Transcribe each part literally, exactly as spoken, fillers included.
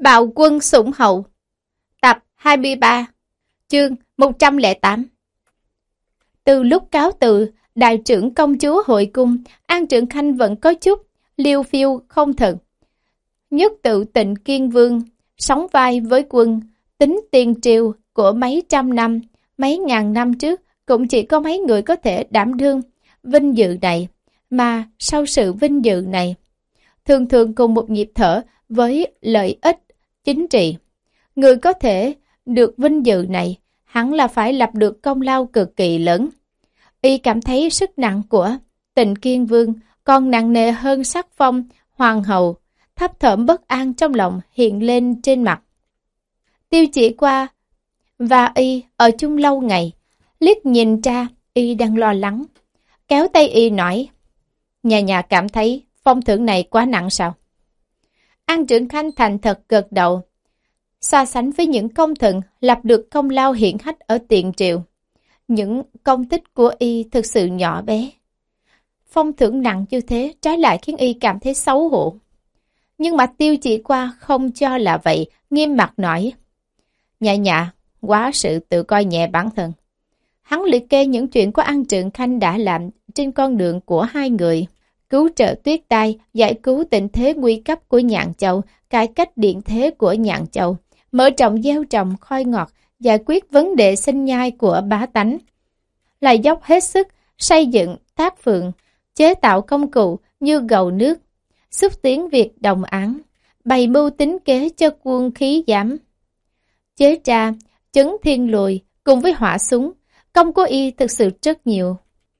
Bạo quân sủng hậu. Tập hai mươi ba. Chương một trăm lẻ tám. Từ lúc cáo từ, đại trưởng công chúa hội cung, An Trượng Khanh vẫn có chút liêu phiêu không thật. Nhất tự Tịnh Kiên Vương, sóng vai với quân, tính tiền triều của mấy trăm năm, mấy ngàn năm trước, cũng chỉ có mấy người có thể đảm đương vinh dự này, mà sau sự vinh dự này, thường thường cùng một nhịp thở với lợi ích chính trị. Người có thể được vinh dự này, hẳn là phải lập được công lao cực kỳ lớn. Y cảm thấy sức nặng của Tịnh Kiên Vương còn nặng nề hơn sắc phong hoàng hậu, thấp thởm bất an trong lòng hiện lên trên mặt. Tiêu Chỉ Qua và Y ở chung lâu ngày, liếc nhìn ra Y đang lo lắng, kéo tay Y nói: nhà nhà cảm thấy phong thưởng này quá nặng sao? An Trượng Khanh thành thật gật đầu. So sánh với những công thần lập được công lao hiển hách ở tiền triều, những công tích của Y thực sự nhỏ bé. Phong thưởng nặng như thế trái lại khiến Y cảm thấy xấu hổ. Nhưng mà Tiêu Chỉ Qua không cho là vậy, nghiêm mặt nói: nhà nhà, quá sự tự coi nhẹ bản thân. Hắn liệt kê những chuyện của An Trượng Khanh đã làm trên con đường của hai người: cứu trợ Tuyết Tai, giải cứu tình thế nguy cấp của Nhạn Châu, cải cách điện thế của Nhạn Châu, mở rộng gieo trồng khoai ngọt, giải quyết vấn đề sinh nhai của bá tánh. Lại dốc hết sức xây dựng tác phường, chế tạo công cụ như gầu nước, xúc tiến việc đồng án, bày mưu tính kế cho quân khí giảm, chế ra chấn thiên lùi cùng với hỏa súng. Công của Y thực sự rất nhiều.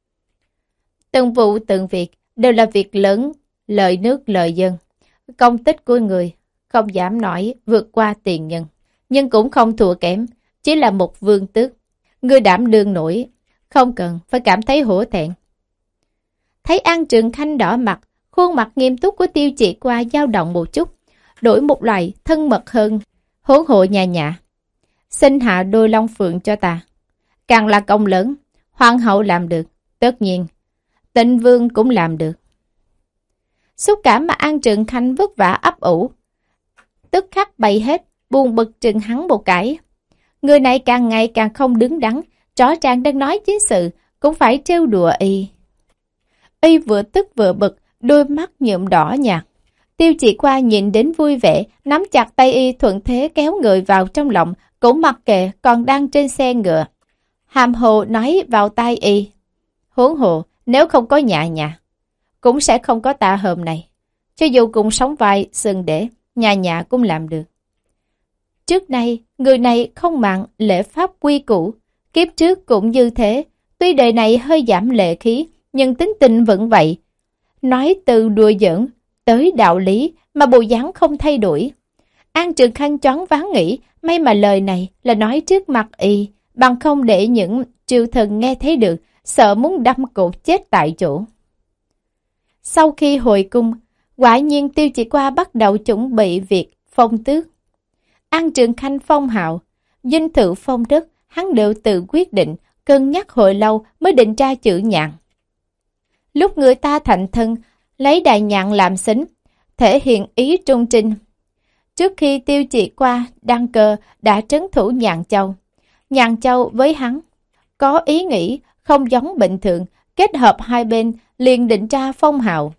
Từng vụ từng việc đều là việc lớn, lợi nước lợi dân. Công tích của người không dám nói vượt qua tiền nhân, nhưng cũng không thua kém, chỉ là một vương tước. Người đảm đương nổi, không cần phải cảm thấy hổ thẹn. Thấy An Trượng Khanh đỏ mặt, khuôn mặt nghiêm túc của Tiêu Chỉ Qua dao động một chút, đổi một loại thân mật hơn. Huống hộ nhà nhà, xin hạ đôi long phượng cho ta. Càng là công lớn, hoàng hậu làm được, tất nhiên Tịnh Vương cũng làm được. Xúc cảm mà An Trượng Khanh vất vả ấp ủ, tức khắc bày hết, buồn bực trừng hắn một cái. Người này càng ngày càng không đứng đắn, rõ ràng đang nói chính sự, cũng phải trêu đùa Y. Y vừa tức vừa bực, đôi mắt nhuộm đỏ nhạt. Tiêu Chỉ Qua nhìn đến vui vẻ, nắm chặt tay Y thuận thế kéo người vào trong lòng, cũng mặc kệ còn đang trên xe ngựa. Hàm hồ nói vào tai Y: huống hồ, nếu không có nhà nhà, cũng sẽ không có ta hôm nay. Cho dù cùng sống vai sừng để, nhà nhà cũng làm được. Trước nay, người này không màng lễ pháp quy củ, kiếp trước cũng như thế. Tuy đời này hơi giảm lệ khí, nhưng tính tình vẫn vậy. Nói từ đùa giỡn tới đạo lý mà bộ dáng không thay đổi. An Trượng Khanh choáng váng nghĩ, may mà lời này là nói trước mặt Y, bằng không để những triều thần nghe thấy được, sợ muốn đâm cột chết tại chỗ. Sau khi hồi cung, quả nhiên Tiêu Chỉ Qua bắt đầu chuẩn bị việc phong tước. An Trượng Khanh phong hào, dinh thự phong đất, hắn đều tự quyết định, cân nhắc hồi lâu mới định ra chữ Nhạn. Lúc người ta thành thân, lấy đại nhạn làm xính, thể hiện ý trung trinh. Trước khi Tiêu Chỉ Qua đăng cơ đã trấn thủ Nhạn Châu. Nhạn Châu với hắn có ý nghĩ không giống bình thường, kết hợp hai bên liền định ra phong hào.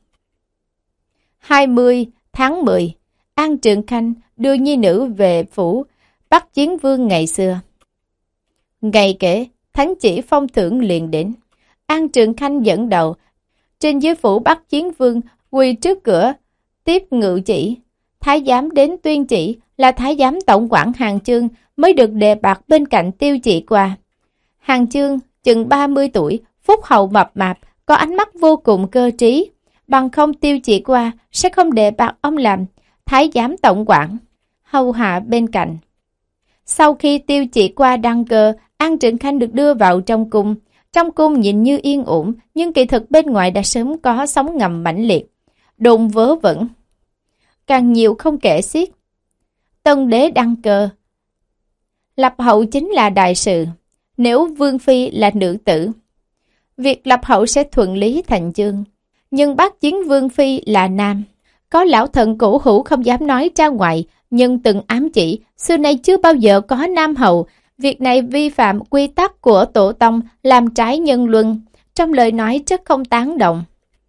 hai mươi tháng mười, An Trượng Khanh đưa nhi nữ về phủ Bắc Chiến Vương ngày xưa. Ngày kể, thánh chỉ phong thưởng liền đến. An Trượng Khanh dẫn đầu, trên dưới phủ Bắc Chiến Vương quỳ trước cửa tiếp ngự chỉ. Thái giám đến tuyên chỉ là thái giám tổng quản Hàn Chương mới được đề bạt bên cạnh Tiêu Chỉ Qua. Hàn Chương chừng ba mươi tuổi, phúc hậu mập mạp, có ánh mắt vô cùng cơ trí. Bằng không Tiêu Chỉ Qua sẽ không đề bạt ông làm thái giám tổng quản, hầu hạ bên cạnh. Sau khi Tiêu Chỉ Qua đăng cơ, An Trượng Khanh được đưa vào trong cung. Trong cung nhìn như yên ổn, nhưng kỳ thực bên ngoài đã sớm có sóng ngầm mãnh liệt, đồn vớ vẩn, càng nhiều không kể xiết. Tân đế đăng cơ, lập hậu chính là đại sự. Nếu Vương Phi là nữ tử, việc lập hậu sẽ thuận lý thành chương. Nhưng Bắc Chiến Vương Phi là nam, có lão thần cổ hữu không dám nói ra ngoài, nhưng từng ám chỉ xưa nay chưa bao giờ có nam hầu. Việc này vi phạm quy tắc của tổ tông, làm trái nhân luân, trong lời nói rất không tán động.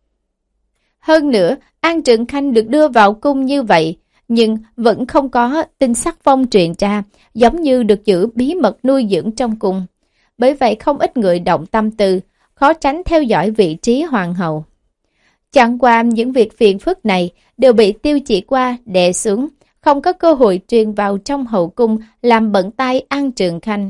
Hơn nữa, An Trượng Khanh được đưa vào cung như vậy, nhưng vẫn không có tin sắc phong truyền ra, giống như được giữ bí mật nuôi dưỡng trong cung. Bởi vậy không ít người động tâm tư, khó tránh theo dõi vị trí hoàng hậu. Chẳng qua những việc phiền phức này đều bị Tiêu Chỉ Qua đè xuống, không có cơ hội truyền vào trong hậu cung làm bận tay An Trượng Khanh.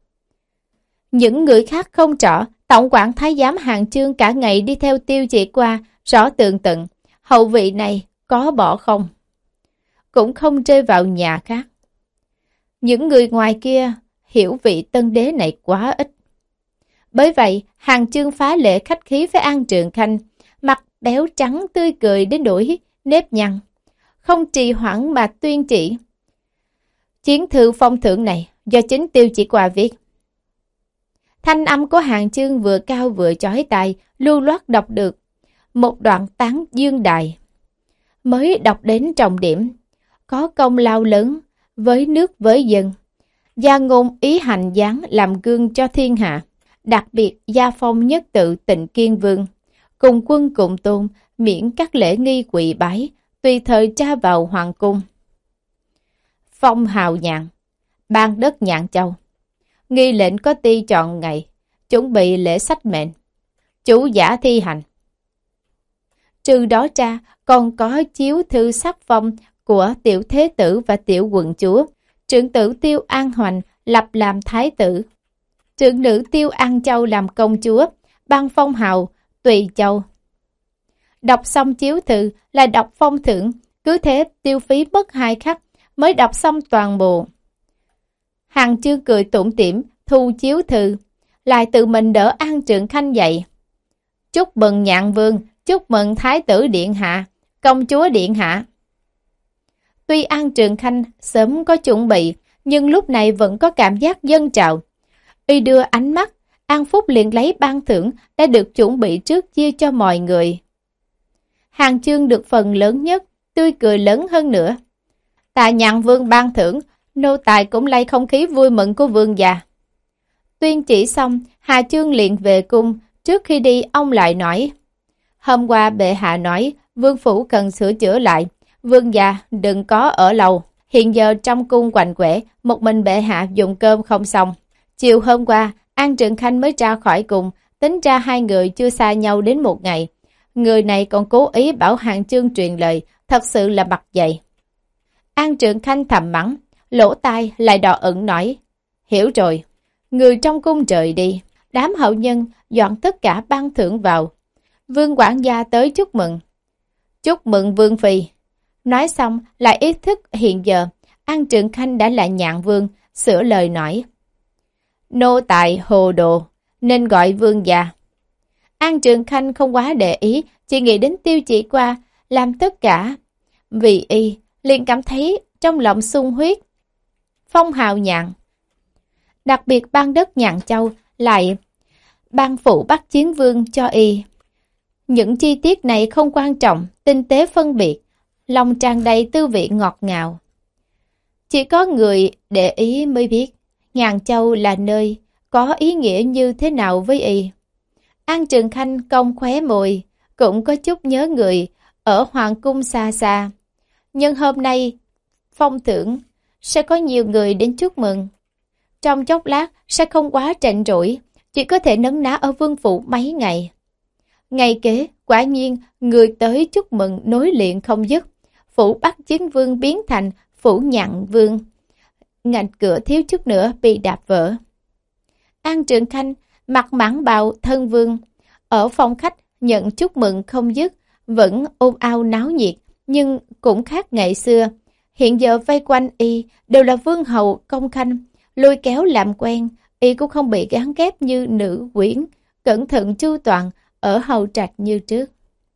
Những người khác không rõ, tổng quản thái giám Hàn Chương cả ngày đi theo Tiêu Chỉ Qua, rõ tường tận, hậu vị này có bỏ không? Cũng không rơi vào nhà khác. Những người ngoài kia hiểu vị tân đế này quá ít. Bởi vậy, Hàn Chương phá lệ khách khí với An Trượng Khanh, mặt béo trắng tươi cười đến đổi nếp nhăn, không trì hoãn mà tuyên chỉ. Chiến thư phong thưởng này do chính Tiêu Chỉ Qua viết. Thanh âm của Hàn Chương vừa cao vừa chói tai, lưu loát đọc được một đoạn tán dương đại. Mới đọc đến trọng điểm, có công lao lớn với nước với dân, gia ngôn ý hành dáng làm gương cho thiên hạ, đặc biệt gia phong nhất tự Tịnh Kiên Vương, cùng quân cùng tôn, miễn các lễ nghi quỳ bái, tùy thời tra vào hoàng cung. Phong hào nhạn, ban đất Nhạn Châu, nghi lệnh có ti chọn ngày, chuẩn bị lễ sách mệnh, chủ giả thi hành. Trừ đó ra, còn có chiếu thư sắc phong của tiểu thế tử và tiểu quận chúa, trưởng tử Tiêu An Hoành lập làm thái tử, trưởng nữ Tiêu An Châu làm công chúa, ban phong hào Tùy Châu. Đọc xong chiếu thư là đọc phong thưởng, cứ thế tiêu phí mất hai khắc mới đọc xong toàn bộ. Hàn Chương cười tủm tỉm thu chiếu thư, lại tự mình đỡ An Trượng Khanh dậy. Chúc mừng Nhạn Vương, chúc mừng Thái tử Điện Hạ, công chúa Điện Hạ. Tuy An Trượng Khanh sớm có chuẩn bị, nhưng lúc này vẫn có cảm giác dâng trào. Y đưa ánh mắt, An Phúc liền lấy ban thưởng đã được chuẩn bị trước chia cho mọi người. Hàn Chương được phần lớn nhất, tươi cười lớn hơn nữa. Tạ Nhạn Vương ban thưởng, nô tài cũng lay không khí vui mừng của vương già. Tuyên chỉ xong, Hà Chương liền về cung, trước khi đi ông lại nói. Hôm qua bệ hạ nói, vương phủ cần sửa chữa lại, vương già đừng có ở lâu. Hiện giờ trong cung quạnh quẻ, một mình bệ hạ dùng cơm không xong. Chiều hôm qua, An Trượng Khanh mới ra khỏi cung, tính ra hai người chưa xa nhau đến một ngày. Người này còn cố ý bảo Hàn Chương truyền lời, thật sự là mặt dày. An Trượng Khanh thầm mắng, lỗ tai lại đỏ ửng nói. Hiểu rồi, người trong cung rời đi, đám hậu nhân dọn tất cả ban thưởng vào. Vương quản gia tới chúc mừng. Chúc mừng Vương Phi. Nói xong lại ý thức hiện giờ, An Trượng Khanh đã là Nhạn Vương, sửa lời nói. Nô tài hồ đồ, nên gọi vương già. An Trượng Khanh không quá để ý, chỉ nghĩ đến Tiêu Chỉ Qua, làm tất cả. Vì y, liền cảm thấy trong lòng sung huyết. Phong hào Nhạn. Đặc biệt ban đất Nhạn Châu lại ban phụ Bắc Chiến Vương cho y. Những chi tiết này không quan trọng, tinh tế phân biệt, lòng tràn đầy tư vị ngọt ngào. Chỉ có người để ý mới biết, Nhạn Châu là nơi có ý nghĩa như thế nào với y. An Trượng Khanh cong khóe môi, cũng có chút nhớ người ở hoàng cung xa xa. Nhưng hôm nay, phong thưởng, sẽ có nhiều người đến chúc mừng. Trong chốc lát sẽ không quá trạnh rỗi, chỉ có thể nấn ná ở vương phủ mấy ngày. Ngày kế, quả nhiên, người tới chúc mừng nối liền không dứt. Phủ Bắc Chiến Vương biến thành phủ Nhạn Vương. Ngạch cửa thiếu chút nữa bị đạp vỡ. An Trượng Khanh mặc mãng bào thân vương, ở phòng khách nhận chúc mừng không dứt, vẫn ôm ao náo nhiệt, nhưng cũng khác ngày xưa. Hiện giờ vây quanh y đều là vương hầu công khanh, lôi kéo làm quen, y cũng không bị gán ghép như nữ quyến, cẩn thận chu toàn ở hầu trạch như trước.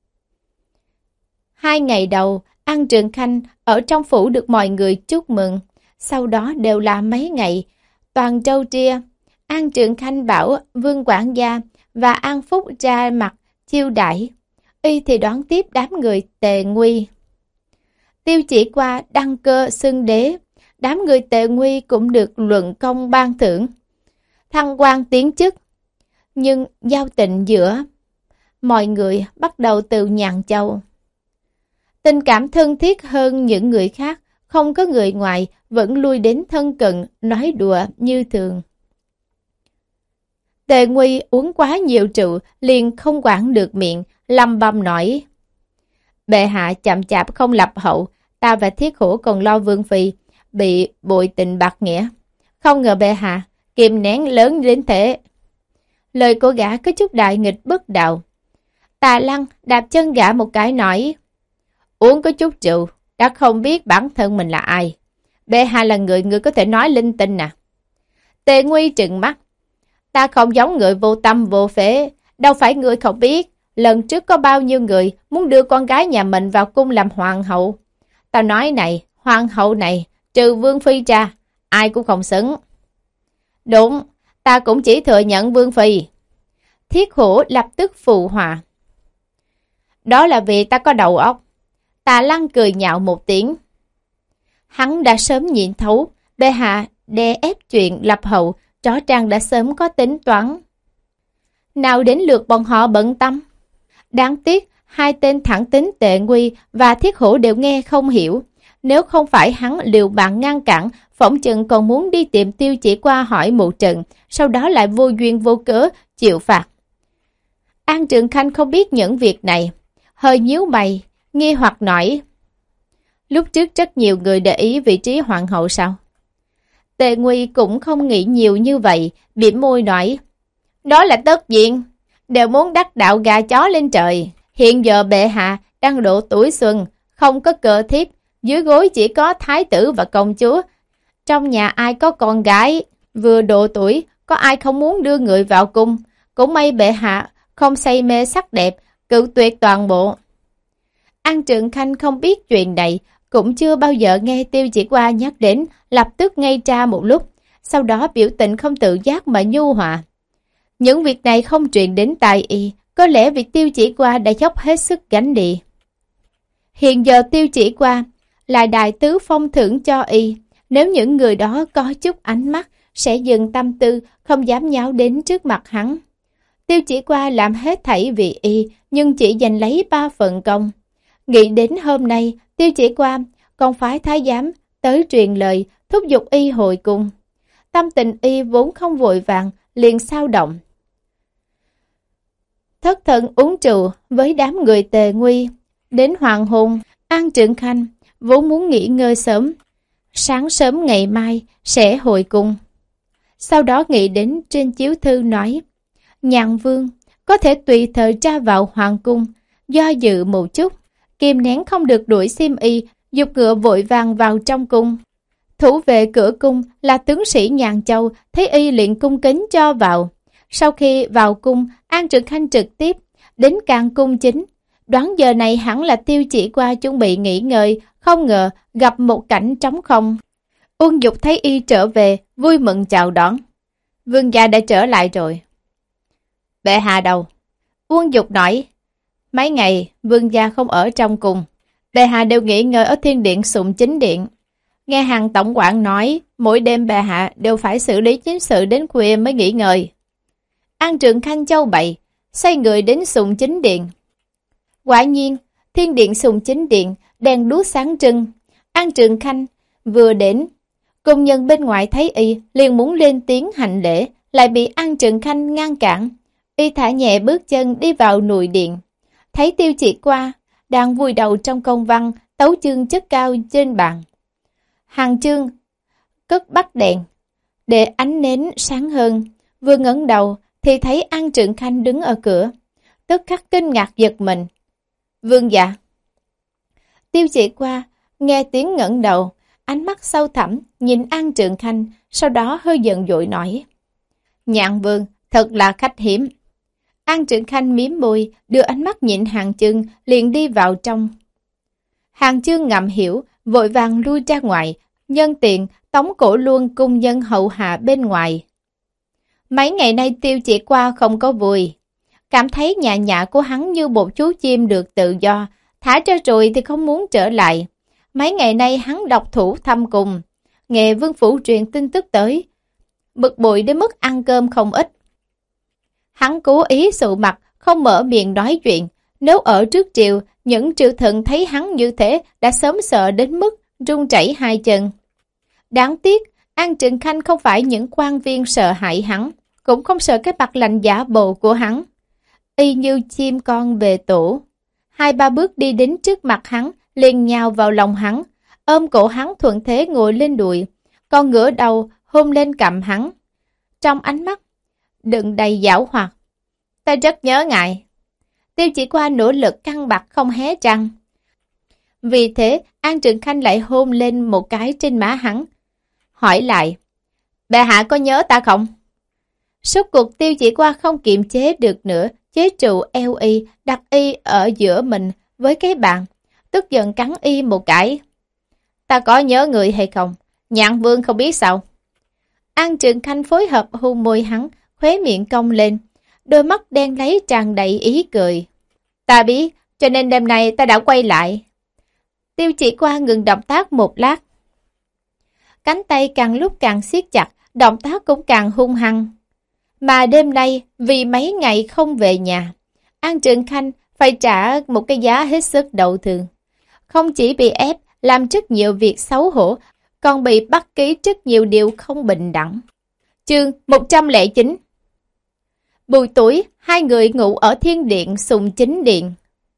Hai ngày đầu, An Trượng Khanh ở trong phủ được mọi người chúc mừng, sau đó đều là mấy ngày, toàn trâu tria. An Trượng Khanh bảo Vương quản gia và An Phúc ra mặt chiêu đãi, y thì đón tiếp đám người tề nguy. Tiêu Chỉ Qua đăng cơ xưng đế, đám người Tề Nguy cũng được luận công ban thưởng, thăng quan tiến chức. Nhưng giao tình giữa mọi người bắt đầu từ nhàn châu. Tình cảm thân thiết hơn những người khác, không có người ngoài vẫn lui đến thân cận, nói đùa như thường. Tề Nguy uống quá nhiều rượu, liền không quản được miệng, lầm bầm nói: bệ hạ chậm chạp không lập hậu, ta và Thiết Hổ còn lo Vương phi bị bội tình bạc nghĩa. Không ngờ bệ hạ kìm nén lớn đến thế. Lời của gã có chút đại nghịch bất đạo. Tà Lăng đạp chân gã một cái nói: uống có chút rượu, đã không biết bản thân mình là ai. Bệ hạ là người, người có thể nói linh tinh à? Tề Nguy trừng mắt: ta không giống người vô tâm vô phế, đâu phải người không biết. Lần trước có bao nhiêu người muốn đưa con gái nhà mình vào cung làm hoàng hậu. Tao nói này, hoàng hậu này, trừ Vương phi ra, ai cũng không xứng. Đúng, ta cũng chỉ thừa nhận Vương phi. Thiết Hổ lập tức phụ họa: đó là vì ta có đầu óc. Tà Lăng cười nhạo một tiếng. Hắn đã sớm nhìn thấu, bệ hạ đè ép chuyện lập hậu, rõ ràng đã sớm có tính toán. Nào đến lượt bọn họ bận tâm. Đáng tiếc, hai tên thẳng tính Tề Nguy và Thiết Hổ đều nghe không hiểu. Nếu không phải hắn liều mạng ngăn cản, phỏng chừng còn muốn đi tìm Tiêu Chỉ Qua hỏi một trận, sau đó lại vô duyên vô cớ chịu phạt. An Trường Khanh không biết những việc này, hơi nhíu mày, nghi hoặc nói: lúc trước rất nhiều người để ý vị trí hoàng hậu sao? Tề Nguy cũng không nghĩ nhiều như vậy, bĩm môi nói: đó là tất nhiên, đều muốn đắc đạo gà chó lên trời. Hiện giờ bệ hạ đang độ tuổi xuân, không có cờ thiếp, dưới gối chỉ có thái tử và công chúa. Trong nhà ai có con gái vừa độ tuổi, có ai không muốn đưa người vào cung. Cũng may bệ hạ không say mê sắc đẹp, cự tuyệt toàn bộ. An Trường Khanh không biết chuyện này, cũng chưa bao giờ nghe Tiêu Chỉ Qua nhắc đến, lập tức ngây ra một lúc, sau đó biểu tình không tự giác mà nhu hòa. Những việc này không truyền đến tai y, có lẽ việc Tiêu Chỉ Qua đã dốc hết sức gánh đi. Hiện giờ Tiêu Chỉ Qua là đại tứ phong thưởng cho y, nếu những người đó có chút ánh mắt, sẽ dừng tâm tư, không dám nháo đến trước mặt hắn. Tiêu Chỉ Qua làm hết thảy vì y, nhưng chỉ giành lấy ba phần công. Nghĩ đến hôm nay, Tiêu Chỉ Qua còn phải thái giám tới truyền lời, thúc giục y hồi cung. Tâm tình y vốn không vội vàng, liền sao động. Thất thần uống rượu với đám người Tề Nguy. Đến hoàng hôn, An Trường Khanh vốn muốn nghỉ ngơi sớm, sáng sớm ngày mai sẽ hồi cung. Sau đó nghĩ đến trên chiếu thư nói: Nhạn Vương có thể tùy thời ra vào hoàng cung. Do dự một chút, kìm nén không được đuổi xiêm y, dục ngựa vội vàng vào trong cung. Thủ vệ cửa cung là tướng sĩ Nhàn Châu, thấy y liền cung kính cho vào. Sau khi vào cung, An Trường Khanh trực tiếp đến càng cung chính. Đoán giờ này hẳn là Tiêu Chỉ Qua chuẩn bị nghỉ ngơi, không ngờ gặp một cảnh trống không. Uông Dục thấy y trở về, vui mừng chào đón. Vương gia đã trở lại rồi. Bệ hạ đâu? Uông Dục nói: mấy ngày vương gia không ở trong cung, bệ hạ đều nghỉ ngơi ở thiên điện Sùng Chính Điện. Nghe Hàn tổng quản nói, mỗi đêm bệ hạ đều phải xử lý chính sự đến khuya mới nghỉ ngơi. An Trường Khanh châu bậy, xoay người đến Sùng Chính Điện. Quả nhiên, thiên điện Sùng Chính Điện đèn đuốc sáng trưng. An Trường Khanh vừa đến, công nhân bên ngoài thấy y liền muốn lên tiếng hành lễ, lại bị An Trường Khanh ngăn cản. Y thả nhẹ bước chân đi vào nội điện. Thấy Tiêu Chỉ Qua đang vùi đầu trong công văn, tấu chương chất cao trên bàn. Hàng chương cất bắt đèn để ánh nến sáng hơn. Vừa ngẩng đầu thì thấy An Trường Khanh đứng ở cửa, tức khắc kinh ngạc giật mình. Vương dạ. Tiêu Chỉ Qua nghe tiếng ngẩng đầu, ánh mắt sâu thẳm nhìn An Trường Khanh, sau đó hơi giận dội nói: Nhạn Vương thật là khách hiếm. An Trường Khanh mím môi, đưa ánh mắt nhìn Hàng Chương, liền đi vào trong. Hàng Chương ngầm hiểu, vội vàng lui ra ngoài, nhân tiện tống cổ luôn cung nhân hậu hạ bên ngoài. Mấy ngày nay Tiêu Chỉ Qua không có vui, cảm thấy nhà nhã của hắn như một chú chim được tự do, thả ra rồi thì không muốn trở lại. mấy ngày nay hắn độc thủ thâm cùng, nghe Vương phủ truyền tin tức tới, bực bội đến mức ăn cơm không ít. Hắn cố ý sụ mặt, không mở miệng nói chuyện. Nếu ở trước triều, những triều thần thấy hắn như thế đã sớm sợ đến mức run chảy hai chân. Đáng tiếc, An Trừng Khanh không phải những quan viên sợ hãi hắn, cũng không sợ cái mặt lạnh giả bộ của hắn. Y như chim con về tổ, hai ba bước đi đến trước mặt hắn, liền nhào vào lòng hắn, ôm cổ hắn thuận thế ngồi lên đùi, còn ngửa đầu hôn lên cằm hắn. Trong ánh mắt đựng đầy giảo hoạt. Ta rất nhớ ngài. Tiêu Chỉ Qua nỗ lực căng bặt không hé răng. Vì thế, An Trừng Khanh lại hôn lên một cái trên má hắn. Hỏi lại, bệ hạ có nhớ ta không? Suốt cuộc Tiêu Chỉ Qua không kiềm chế được nữa, chế trụ eo y, đặt y ở giữa mình với cái bàn, tức giận cắn y một cái. Ta có nhớ người hay không? Nhạn Vương không biết sao? An Trừng Khanh phối hợp hôn môi hắn, khóe miệng cong lên, đôi mắt đen láy tràn đầy ý cười. Ta biết, cho nên đêm nay ta đã quay lại. Tiêu Chỉ Qua ngừng động tác một lát. Cánh tay càng lúc càng siết chặt, động tác cũng càng hung hăng. Mà đêm nay, vì mấy ngày không về nhà, An Trừng Khanh phải trả một cái giá hết sức đậu thường. Không chỉ bị ép làm rất nhiều việc xấu hổ, còn bị bắt ký rất nhiều điều không bình đẳng. Chương một trăm lẻ chín. Buổi tối, hai người ngủ ở thiên điện Sùng Chính Điện.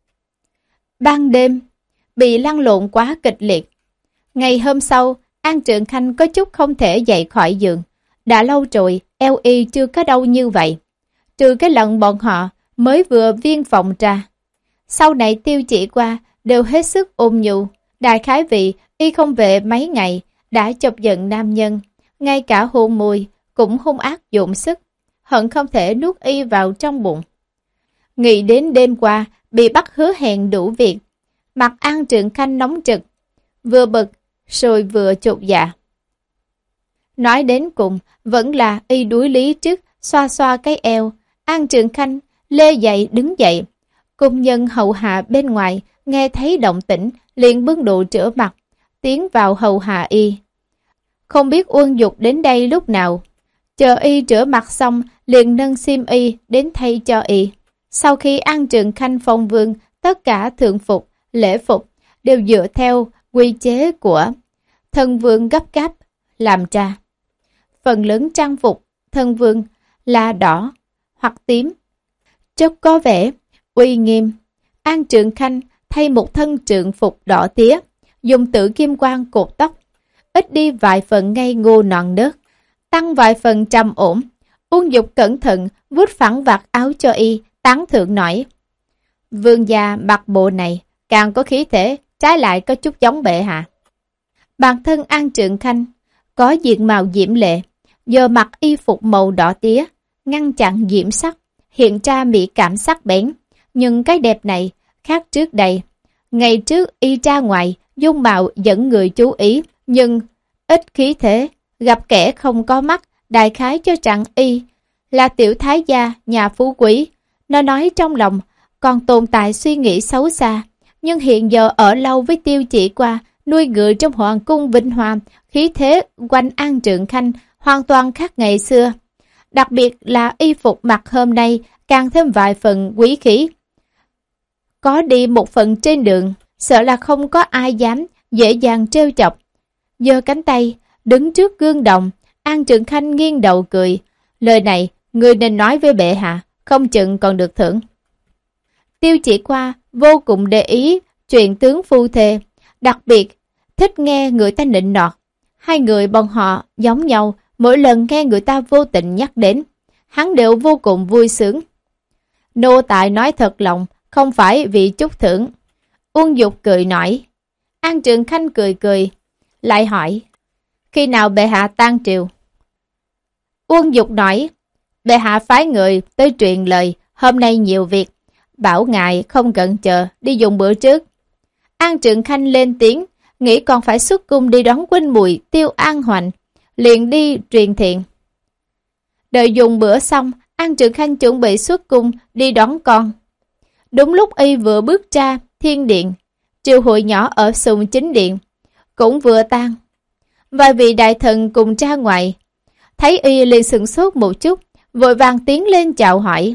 Ban đêm, bị lăn lộn quá kịch liệt. Ngày hôm sau, An Trừng Khanh có chút không thể dậy khỏi giường. Đã lâu rồi, eo y chưa có đau như vậy. Trừ cái lần bọn họ mới vừa viên phòng ra. Sau này Tiêu Chỉ Qua đều hết sức ôn nhu. Đại khái vị y không về mấy ngày, đã chọc giận nam nhân. Ngay cả hôn môi cũng hung ác dụng sức, hận không thể nuốt y vào trong bụng. Nghĩ đến đêm qua, bị bắt hứa hẹn đủ việc. Mặt An Trừng Khanh nóng trực, vừa bực, rồi vừa chột dạ. Nói đến cùng, vẫn là y đuối lý trước, xoa xoa cái eo. An Trừng Khanh lê dậy đứng dậy. Cung nhân hầu hạ bên ngoài, nghe thấy động tĩnh, liền bưng đồ rửa mặt, tiến vào hầu hạ y. Không biết Uông Dục đến đây lúc nào. Chờ y rửa mặt xong, liền nâng xiêm y đến thay cho y. Sau khi An Trừng Khanh phong vương, tất cả thượng phục, lễ phục đều dựa theo quy chế của thân vương gấp gáp làm ra. Phần lớn trang phục thân vương là đỏ hoặc tím, rất có vẻ uy nghiêm. An Trừng Khanh thay một thân trượng phục đỏ tía, dùng tử kim quang cột tóc, ít đi vài phần ngây ngô non nớt, tăng vài phần trầm ổn. Uông Dục cẩn thận vuốt phẳng vạt áo cho y, tán thưởng nói: Vương gia mặc bộ này càng có khí thể, trái lại có chút giống bệ hạ. Bản thân An Trừng Khanh có diện mạo diễm lệ, giờ mặc y phục màu đỏ tía, ngăn chặn diễm sắc, hiện ra mỹ cảm sắc bén. Nhưng cái đẹp này khác trước đây. Ngày trước y ra ngoài, dung mạo dẫn người chú ý, nhưng ít khí thế, gặp kẻ không có mắt, đại khái cho rằng y là tiểu thái gia nhà phú quý. Nó nói trong lòng còn tồn tại suy nghĩ xấu xa, nhưng hiện giờ ở lâu với Tiêu Chỉ Qua, nuôi ngựa trong hoàng cung vinh hoa, khí thế quanh An Trừng Khanh hoàn toàn khác ngày xưa. Đặc biệt là y phục mặc hôm nay càng thêm vài phần quý khí. Có đi một phần trên đường, sợ là không có ai dám dễ dàng trêu chọc. Giơ cánh tay, đứng trước gương đồng, An Trừng Khanh nghiêng đầu cười. Lời này, người nên nói với bệ hạ, không chừng còn được thưởng. Tiêu Chỉ Qua vô cùng để ý chuyện tướng phu thê, đặc biệt thích nghe người ta nịnh nọt. Hai người bọn họ giống nhau, mỗi lần nghe người ta vô tình nhắc đến, hắn đều vô cùng vui sướng. Nô tài nói thật lòng, không phải vì chút thưởng. Uông Dục cười nói. An Trừng Khanh cười cười, lại hỏi, khi nào bệ hạ tang triều? Uông Dục nói, bệ hạ phái người tới truyền lời, hôm nay nhiều việc, bảo ngài không cần chờ, đi dùng bữa trước. An Trừng Khanh lên tiếng, nghĩ còn phải xuất cung đi đón huynh muội Tiêu An Hoành, liền đi truyền thiện. Đợi dùng bữa xong, An Trừng Khanh chuẩn bị xuất cung đi đón con. Đúng lúc y vừa bước ra thiên điện, Triều hội nhỏ ở Sùng Chính Điện cũng vừa tan. Vài vị đại thần cùng ra ngoài, thấy y liền sửng sốt một chút, vội vàng tiến lên chào hỏi.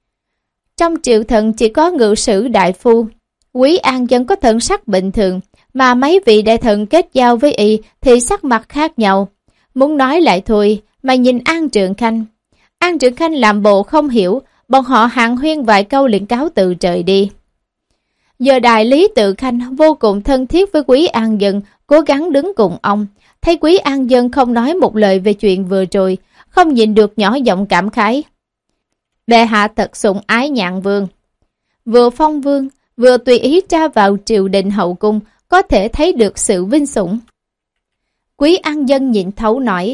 Trong triều thần chỉ có ngự sử đại phu, Quý An Dân có thần sắc bình thường, mà mấy vị đại thần kết giao với y thì sắc mặt khác nhau. Muốn nói lại thôi, mà nhìn An Trượng Khanh. An Trượng Khanh làm bộ không hiểu, bọn họ hàn huyên vài câu liền cáo từ trời đi. Giờ đại Lý Tự Khanh vô cùng thân thiết với Quý An Dân, cố gắng đứng cùng ông. Thấy Quý An Dân không nói một lời về chuyện vừa rồi, không nhịn được nhỏ giọng cảm khái. Bệ hạ thật sủng ái Nhạn Vương. Vừa phong vương, vừa tùy ý tra vào triều đình hậu cung, có thể thấy được sự vinh sủng. Quý An Dân nhịn thấu nói.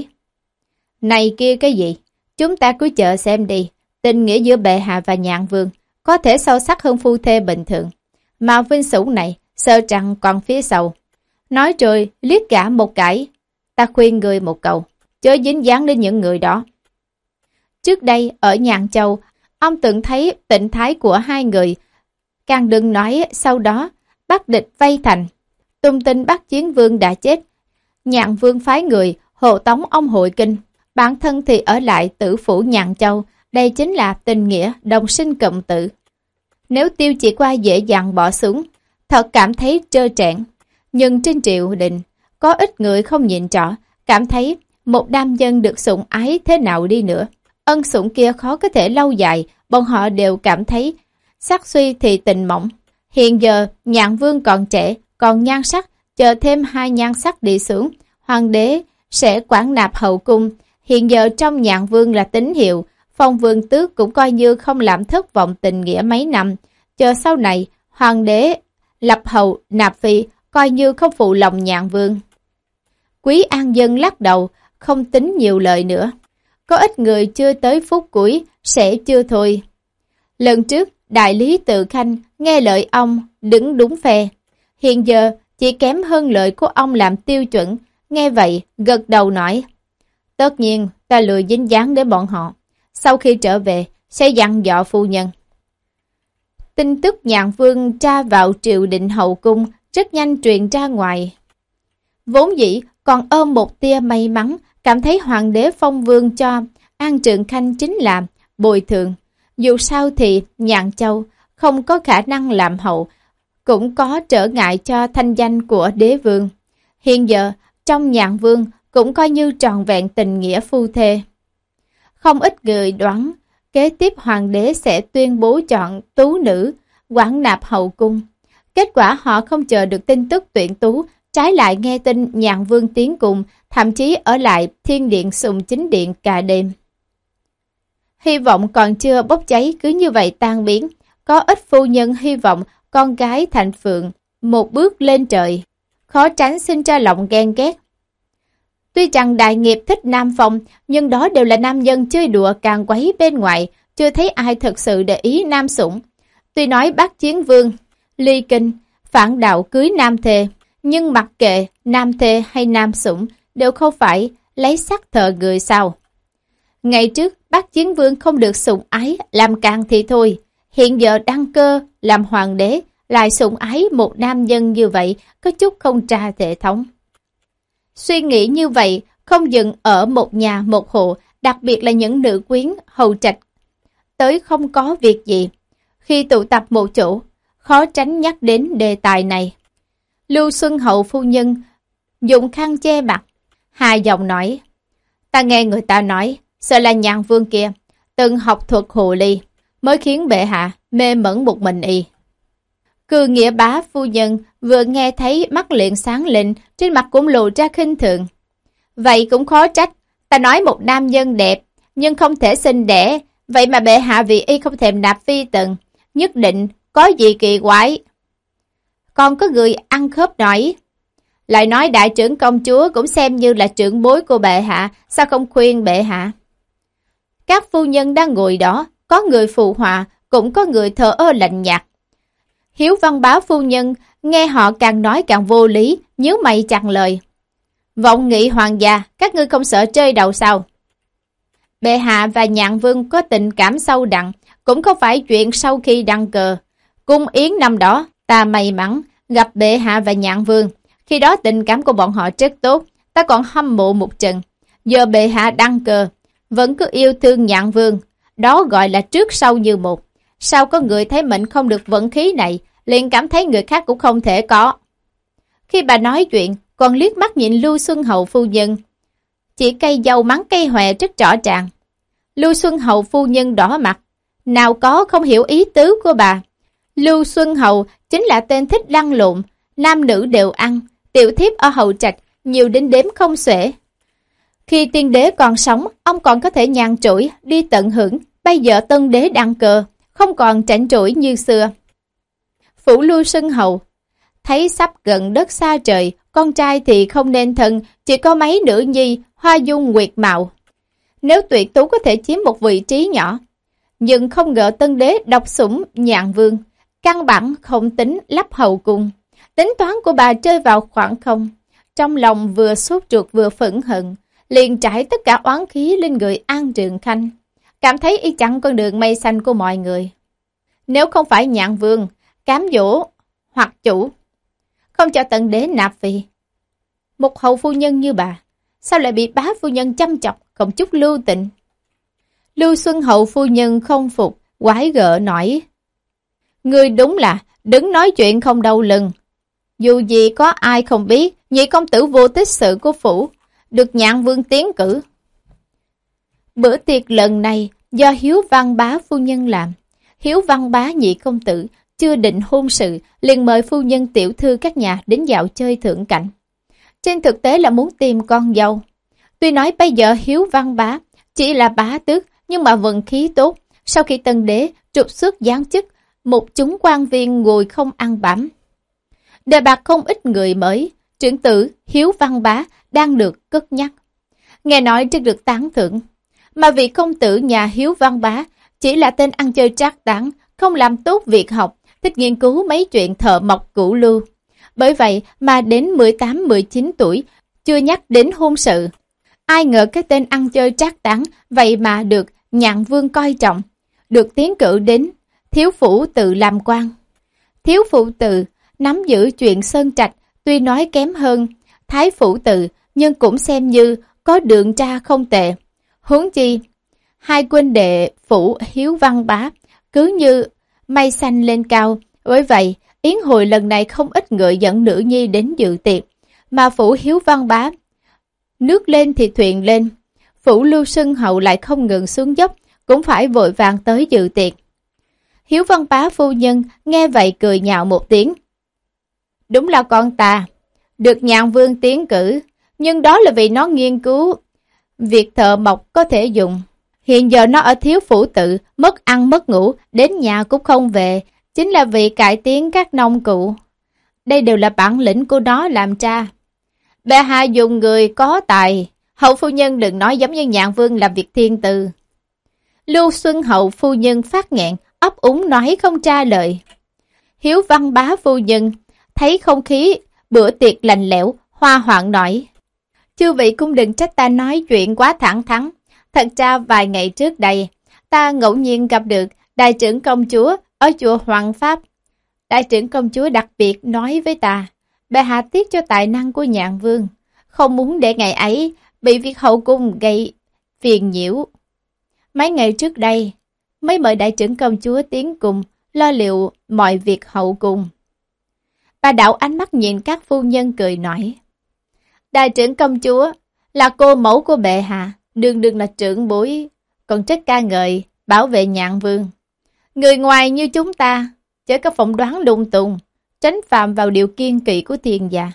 Này kia cái gì? Chúng ta cứ chờ xem đi. Tình nghĩa giữa bệ hạ và Nhạn Vương có thể sâu sắc hơn phu thê bình thường. Mà vinh sủng này, sợ rằng còn phía sau. Nói rồi, liếc gã một cái. Ta khuyên người một câu, chớ dính dáng đến những người đó. Trước đây, ở Nhạn Châu, ông từng thấy tịnh thái của hai người. Càng đừng nói sau đó, bắt địch vây thành. Tung tin Bắc Chiến Vương đã chết. Nhạn Vương phái người, hộ tống ông hội kinh. Bản thân thì ở lại tử phủ Nhạn Châu. Đây chính là tình nghĩa đồng sinh cộng tử. Nếu Tiêu Chỉ Qua dễ dàng bỏ xuống, thật cảm thấy trơ trẽn. Nhưng trên triều đình, có ít người không nhịn rõ, cảm thấy một nam dân được sủng ái thế nào đi nữa. Ân sủng kia khó có thể lâu dài, bọn họ đều cảm thấy sắc suy thì tình mỏng. Hiện giờ, Nhạn Vương còn trẻ, còn nhan sắc, chờ thêm hai nhan sắc đi xuống, hoàng đế sẽ quản nạp hậu cung. Hiện giờ trong Nhạn Vương là tín hiệu, phong vương tước cũng coi như không làm thất vọng tình nghĩa mấy năm. Chờ sau này, hoàng đế lập hậu nạp phi, coi như không phụ lòng Nhạn Vương. Quý An Dân lắc đầu, không tính nhiều lời nữa. Có ít người chưa tới phút cuối, sẽ chưa thôi. Lần trước, đại lý Tự Khanh nghe lời ông, đứng đúng phe. Hiện giờ, chỉ kém hơn lời của ông làm tiêu chuẩn. Nghe vậy, gật đầu nói. Tất nhiên, ta lười dính dáng đến bọn họ. Sau khi trở về, sẽ dặn dò phu nhân. Tin tức Nhạn Vương tra vào triều đình hậu cung rất nhanh truyền ra ngoài. Vốn dĩ còn ôm một tia may mắn, cảm thấy hoàng đế phong vương cho An Trượng Khanh chính là bồi thường. Dù sao thì Nhạn Châu không có khả năng làm hậu, cũng có trở ngại cho thanh danh của đế vương. Hiện giờ, trong Nhạn Vương cũng coi như tròn vẹn tình nghĩa phu thê. Không ít người đoán, kế tiếp hoàng đế sẽ tuyên bố chọn tú nữ, quản nạp hậu cung. Kết quả họ không chờ được tin tức tuyển tú, trái lại nghe tin Nhạn Vương tiến cùng, thậm chí ở lại Thiên Điện Sùng Chính Điện cả đêm. Hy vọng còn chưa bốc cháy cứ như vậy tan biến. Có ít phu nhân hy vọng con gái thành phượng, một bước lên trời, khó tránh sinh ra lòng ghen ghét. Tuy rằng đại nghiệp thích nam phong, nhưng đó đều là nam dân chơi đùa càng quấy bên ngoài, chưa thấy ai thật sự để ý nam sủng. Tuy nói Bắc Chiến Vương, ly kinh, phản đạo cưới nam thê, nhưng mặc kệ nam thê hay nam sủng đều không phải lấy sắc thờ người sao. Ngày trước, Bắc Chiến Vương không được sủng ái, làm càng thì thôi. Hiện giờ đăng cơ, làm hoàng đế, lại sủng ái một nam dân như vậy, có chút không tra thể thống. Suy nghĩ như vậy, không dừng ở một nhà một hộ, đặc biệt là những nữ quyến, hầu trạch. Tới không có việc gì. Khi tụ tập một chỗ, khó tránh nhắc đến đề tài này. Lưu Xuân Hậu phu nhân dùng khăn che mặt, hà giọng nói. Ta nghe người ta nói, sợ là Nhạn Vương kia, từng học thuật hồ ly, mới khiến bệ hạ mê mẩn một mình y. Cư Nghĩa Bá phu nhân vừa nghe thấy mắt liền sáng lên, trên mặt cũng lộ ra khinh thường. Vậy cũng khó trách, ta nói một nam nhân đẹp, nhưng không thể sinh đẻ, vậy mà bệ hạ vì y không thèm nạp phi tần, nhất định có gì kỳ quái. Còn có người ăn khớp nói, lại nói đại trưởng công chúa cũng xem như là trưởng bối của bệ hạ, sao không khuyên bệ hạ? Các phu nhân đang ngồi đó, có người phụ họa, cũng có người thờ ơ lạnh nhạt. Hiếu Văn Bá phu nhân nghe họ càng nói càng vô lý, nhíu mày chặn lời. Vọng nghị hoàng gia, các ngươi không sợ chơi đầu sao? Bệ hạ và Nhạn Vương có tình cảm sâu đậm, cũng không phải chuyện sau khi đăng cơ. Cung yến năm đó, ta may mắn, gặp bệ hạ và nhạn vương. Khi đó tình cảm của bọn họ rất tốt, ta còn hâm mộ một trận. Giờ bệ hạ đăng cơ, vẫn cứ yêu thương nhạn vương, đó gọi là trước sau như một. Sao có người thấy mình không được vận khí này, liền cảm thấy người khác cũng không thể có. Khi bà nói chuyện, còn liếc mắt nhìn Lưu Xuân Hậu phu nhân, chỉ cây dâu mắng cây hòe rất rõ ràng. Lưu Xuân Hậu phu nhân đỏ mặt, nào có không hiểu ý tứ của bà. Lưu Xuân Hậu chính là tên thích lăn lộn, nam nữ đều ăn, tiểu thiếp ở hậu trạch nhiều đến đếm không xuể. Khi tiên đế còn sống, ông còn có thể nhàn trỗi đi tận hưởng, bây giờ tân đế đăng cơ, không còn trảnh trỗi như xưa. Phủ Lưu Xuân Hậu thấy sắp gần đất xa trời, con trai thì không nên thân, chỉ có mấy nữ nhi, hoa dung nguyệt mạo. Nếu Tuyệt Tú có thể chiếm một vị trí nhỏ, nhưng không ngờ tân đế độc sủng nhạn vương, căn bản không tính lắp hậu cung. Tính toán của bà rơi vào khoảng không, trong lòng vừa sốt ruột vừa phẫn hận, liền trải tất cả oán khí lên người An Trường Khanh, cảm thấy y chang con đường mây xanh của mọi người. Nếu không phải nhạn vương cám dỗ hoặc chủ không cho tận đế nạp vị, một hậu phu nhân như bà sao lại bị bá phu nhân chăm chọc không chút lưu tình? Lưu Xuân Hậu phu nhân không phục, quái gở nói: Ngươi đúng là đứng nói chuyện không đau lưng. Dù gì có ai không biết, nhị công tử vô tích sự của phủ được nhạn vương tiến cử. Bữa tiệc lần này do Hiếu Văn Bá phu nhân làm. Hiếu Văn Bá nhị công tử chưa định hôn sự, liền mời phu nhân tiểu thư các nhà đến dạo chơi thượng cảnh. Trên thực tế là muốn tìm con dâu. Tuy nói bây giờ Hiếu Văn Bá chỉ là bá tước, nhưng mà vận khí tốt. Sau khi tân đế trục xuất giáng chức, một chúng quan viên ngồi không ăn bám. Đề bạt không ít người mới, trưởng tử Hiếu Văn Bá đang được cất nhắc. Nghe nói rất được tán thưởng. Mà vị công tử nhà Hiếu Văn Bá chỉ là tên ăn chơi trác tán, không làm tốt việc học, thích nghiên cứu mấy chuyện thợ mộc cửu lưu. Bởi vậy mà đến mười tám mười chín tuổi chưa nhắc đến hôn sự. Ai ngờ cái tên ăn chơi trác tán vậy mà được nhạn vương coi trọng, được tiến cử đến thiếu phủ tự làm quan. Thiếu phủ tự nắm giữ chuyện sơn trạch, tuy nói kém hơn thái phủ tự, nhưng cũng xem như có đường tra không tệ. Huống chi hai huynh đệ phủ Hiếu Văn Bá cứ như mây xanh lên cao. Bởi vậy yến hội lần này không ít người dẫn nữ nhi đến dự tiệc, mà phủ Hiếu Văn Bá nước lên thì thuyền lên, phủ Lưu Xuân Hậu lại không ngừng xuống dốc, cũng phải vội vàng tới dự tiệc. Hiếu Văn Bá phu nhân nghe vậy cười nhạo một tiếng. Đúng là con ta được nhạn vương tiến cử, nhưng đó là vì nó nghiên cứu việc thợ mộc có thể dùng. Hiện giờ nó ở thiếu phủ tự, mất ăn mất ngủ, đến nhà cũng không về, chính là vì cải tiến các nông cụ. Đây đều là bản lĩnh của nó làm cha. Bệ hạ dùng người có tài, hậu phu nhân đừng nói giống như nhạn vương làm việc thiên tư. Lưu Xuân Hậu phu nhân phát nghẹn, ấp úng nói không tra lời. Hiếu Văn Bá phu nhân thấy không khí bữa tiệc lạnh lẽo, hoa hoạn nói: Chư vị cũng đừng trách ta nói chuyện quá thẳng thắn. Thật ra vài ngày trước đây, ta ngẫu nhiên gặp được đại trưởng công chúa ở chùa Hoàng Pháp. Đại trưởng công chúa đặc biệt nói với ta, bệ hạ tiếc cho tài năng của nhạn vương, không muốn để ngày ấy bị việc hậu cung gây phiền nhiễu. Mấy ngày trước đây, mới mời đại trưởng công chúa tiến cùng lo liệu mọi việc hậu cung. Bà đảo ánh mắt nhìn các phu nhân cười nói: Đại trưởng công chúa là cô mẫu của bệ hạ, đương đương là trưởng bối, còn rất ca ngợi bảo vệ nhạn vương. Người ngoài như chúng ta chớ có phỏng đoán lung tung, tránh phạm vào điều kiên kỵ của thiên gia.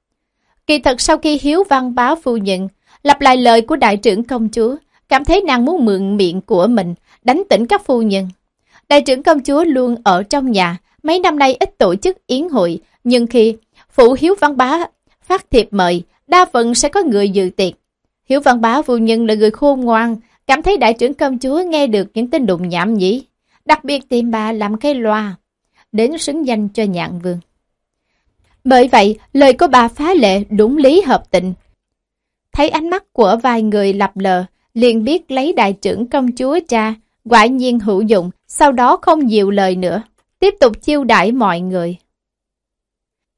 Kỳ thật sau khi Hiếu Văn Bá phu nhận lặp lại lời của đại trưởng công chúa, cảm thấy nàng muốn mượn miệng của mình đánh tỉnh các phu nhân. Đại trưởng công chúa luôn ở trong nhà, mấy năm nay ít tổ chức yến hội, nhưng khi phủ Hiếu Văn Bá phát thiệp mời, đa phần sẽ có người dự tiệc. Hiếu Văn Bá phu nhân là người khôn ngoan, cảm thấy đại trưởng công chúa nghe được những tin đồn nhảm nhí, đặc biệt tìm bà làm cái loa, đến xứng danh cho nhạn vương. Bởi vậy, lời của bà phá lệ đúng lý hợp tình. Thấy ánh mắt của vài người lập lờ, liền biết lấy đại trưởng công chúa ra, quả nhiên hữu dụng, sau đó không nhiều lời nữa, tiếp tục chiêu đãi mọi người.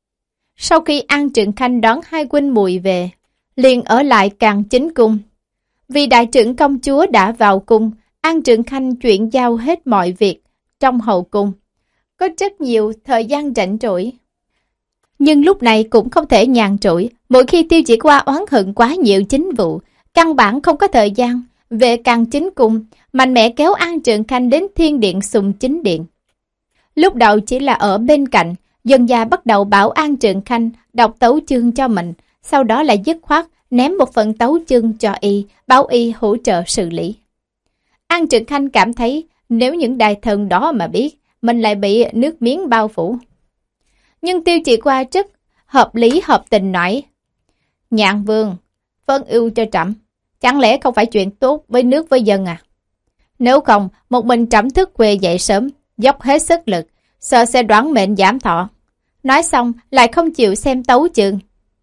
Sau khi An Trượng Khanh đón hai huynh muội về, liền ở lại Càn Chính Cung. Vì đại trưởng công chúa đã vào cung, An Trượng Khanh chuyển giao hết mọi việc trong hậu cung, có rất nhiều thời gian rảnh rỗi. Nhưng lúc này cũng không thể nhàn rỗi, mỗi khi Tiêu Chỉ Qua oán hận quá nhiều chính vụ, căn bản không có thời gian về Càn Chính Cung, mạnh mẽ kéo An Trượng Khanh đến Thiên Điện Sùng Chính Điện. Lúc đầu chỉ là ở bên cạnh, dần dà bắt đầu bảo An Trượng Khanh đọc tấu chương cho mình, sau đó lại dứt khoát ném một phần tấu chương cho y, bảo y hỗ trợ xử lý. An Trượng Khanh cảm thấy nếu những đại thần đó mà biết, mình lại bị nước miếng bao phủ. Nhưng Tiêu Chỉ Qua rất hợp lý hợp tình nói, Nhạn Vương, phân ưu cho trẫm, chẳng lẽ không phải chuyện tốt với nước với dân à? Nếu không, một mình trẫm thức khuya dậy sớm, dốc hết sức lực, sợ sẽ đoán mệnh giảm thọ. Nói xong lại không chịu xem tấu chương.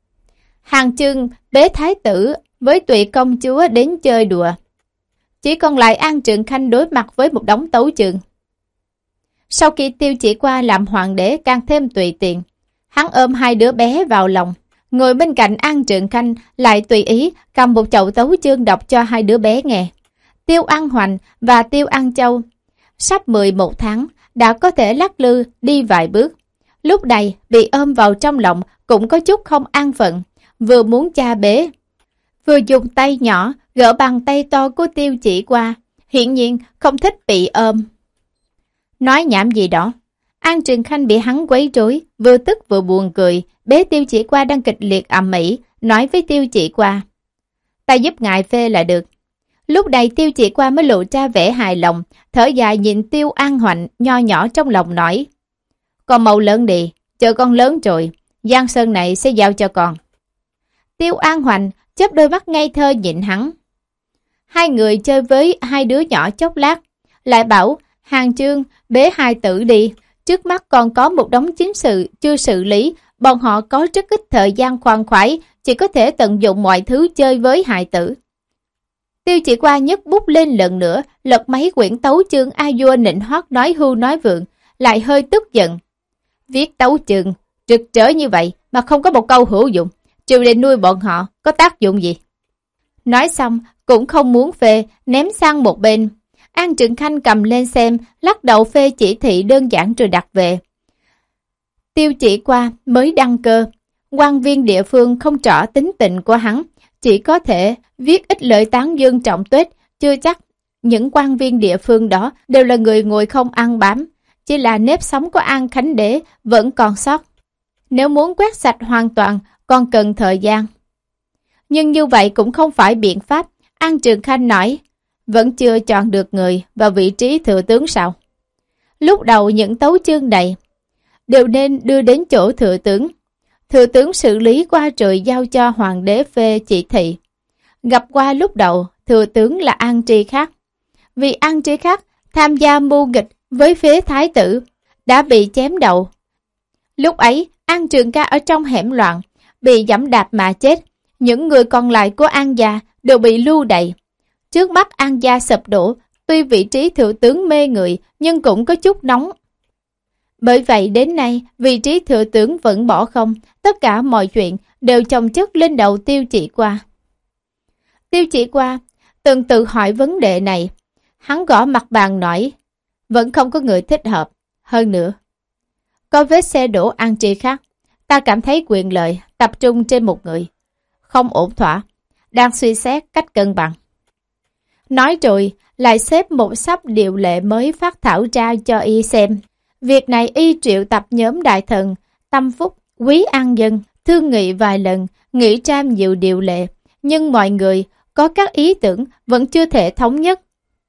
Hàng Chương bế thái tử với Tụy công chúa đến chơi đùa. Chỉ còn lại An Trượng Khanh đối mặt với một đống tấu chương. Sau khi Tiêu Chỉ Qua làm hoàng đế càng thêm tùy tiện, hắn ôm hai đứa bé vào lòng, ngồi bên cạnh An Trượng Khanh lại tùy ý cầm một chậu tấu chương đọc cho hai đứa bé nghe. Tiêu An Hoành và Tiêu An Châu sắp mười một tháng đã có thể lắc lư đi vài bước. Lúc này bị ôm vào trong lòng cũng có chút không an phận, vừa muốn cha bế, vừa dùng tay nhỏ gỡ bàn tay to của Tiêu Chỉ Qua, hiển nhiên không thích bị ôm. Nói nhảm gì đó, An Trượng Khanh bị hắn quấy rối, vừa tức vừa buồn cười, bế Tiêu Chỉ Qua đang kịch liệt ầm ĩ, nói với Tiêu Chỉ Qua, ta giúp ngài phê là được. Lúc này Tiêu Chỉ Qua mới lộ ra vẻ hài lòng, thở dài nhìn Tiêu An Hoành nho nhỏ trong lòng nói, con mau lớn đi, chờ con lớn rồi, Giang Sơn này sẽ giao cho con. Tiêu An Hoành chớp đôi mắt ngây thơ nhìn hắn. Hai người chơi với hai đứa nhỏ chốc lát, lại bảo Hàng Chương bế hai tử đi, trước mắt còn có một đống chính sự chưa xử lý, bọn họ có rất ít thời gian khoan khoái, chỉ có thể tận dụng mọi thứ chơi với hài tử. Tiêu Chỉ Qua nhấc bút lên lần nữa, lật mấy quyển tấu chương a vua nịnh hót nói hưu nói vượng, lại hơi tức giận. Viết tấu chương rực rỡ như vậy mà không có một câu hữu dụng, triều đình nuôi bọn họ có tác dụng gì? Nói xong cũng không muốn phê, ném sang một bên. An Trượng Khanh cầm lên xem, lắc đầu phê chỉ thị đơn giản rồi đặt về. Tiêu Chỉ Qua mới đăng cơ, quan viên địa phương không rõ tính tình của hắn, chỉ có thể viết ít lời tán dương trọng tuết, chưa chắc những quan viên địa phương đó đều là người ngồi không ăn bám, chỉ là nếp sống của An Khánh Đế vẫn còn sót. Nếu muốn quét sạch hoàn toàn còn cần thời gian. Nhưng như vậy cũng không phải biện pháp. An Trượng Khanh nói, vẫn chưa chọn được người vào vị trí thừa tướng sao? Lúc đầu những tấu chương này đều nên đưa đến chỗ thừa tướng. Thừa tướng xử lý qua rồi giao cho hoàng đế phê chỉ thị. Gặp qua lúc đầu, thừa tướng là An Tri Khắc. Vì An Tri Khắc tham gia mưu nghịch với phía thái tử, đã bị chém đầu. Lúc ấy, An Trường Ca ở trong hẻm loạn, bị giẫm đạp mà chết. Những người còn lại của An gia đều bị lưu đày. Trước mắt An gia sụp đổ, tuy vị trí thừa tướng mê người, nhưng cũng có chút nóng. Bởi vậy đến nay, vị trí thừa tướng vẫn bỏ không, tất cả mọi chuyện đều chồng chất lên đầu Tiêu Chỉ Qua. Tiêu Chỉ Qua từng tự hỏi vấn đề này, hắn gõ mặt bàn nói, vẫn không có người thích hợp. Hơn nữa, có vết xe đổ An Tri Khắc, ta cảm thấy quyền lợi tập trung trên một người, không ổn thỏa, đang suy xét cách cân bằng. Nói rồi, lại xếp một sắp điều lệ mới phát thảo ra cho y xem. Việc này y triệu tập nhóm đại thần, Tâm Phúc, Quý An Dân, thương nghị vài lần, nghĩ ra nhiều điều lệ, nhưng mọi người có các ý tưởng vẫn chưa thể thống nhất.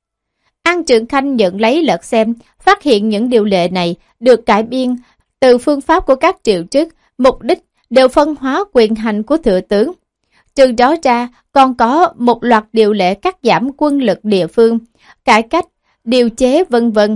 An Trượng Khanh nhận lấy lật xem, phát hiện những điều lệ này được cải biên từ phương pháp của các triệu chức, mục đích đều phân hóa quyền hành của thừa tướng. Trừ đó ra, còn có một loạt điều lệ cắt giảm quân lực địa phương, cải cách, điều chế vân vân.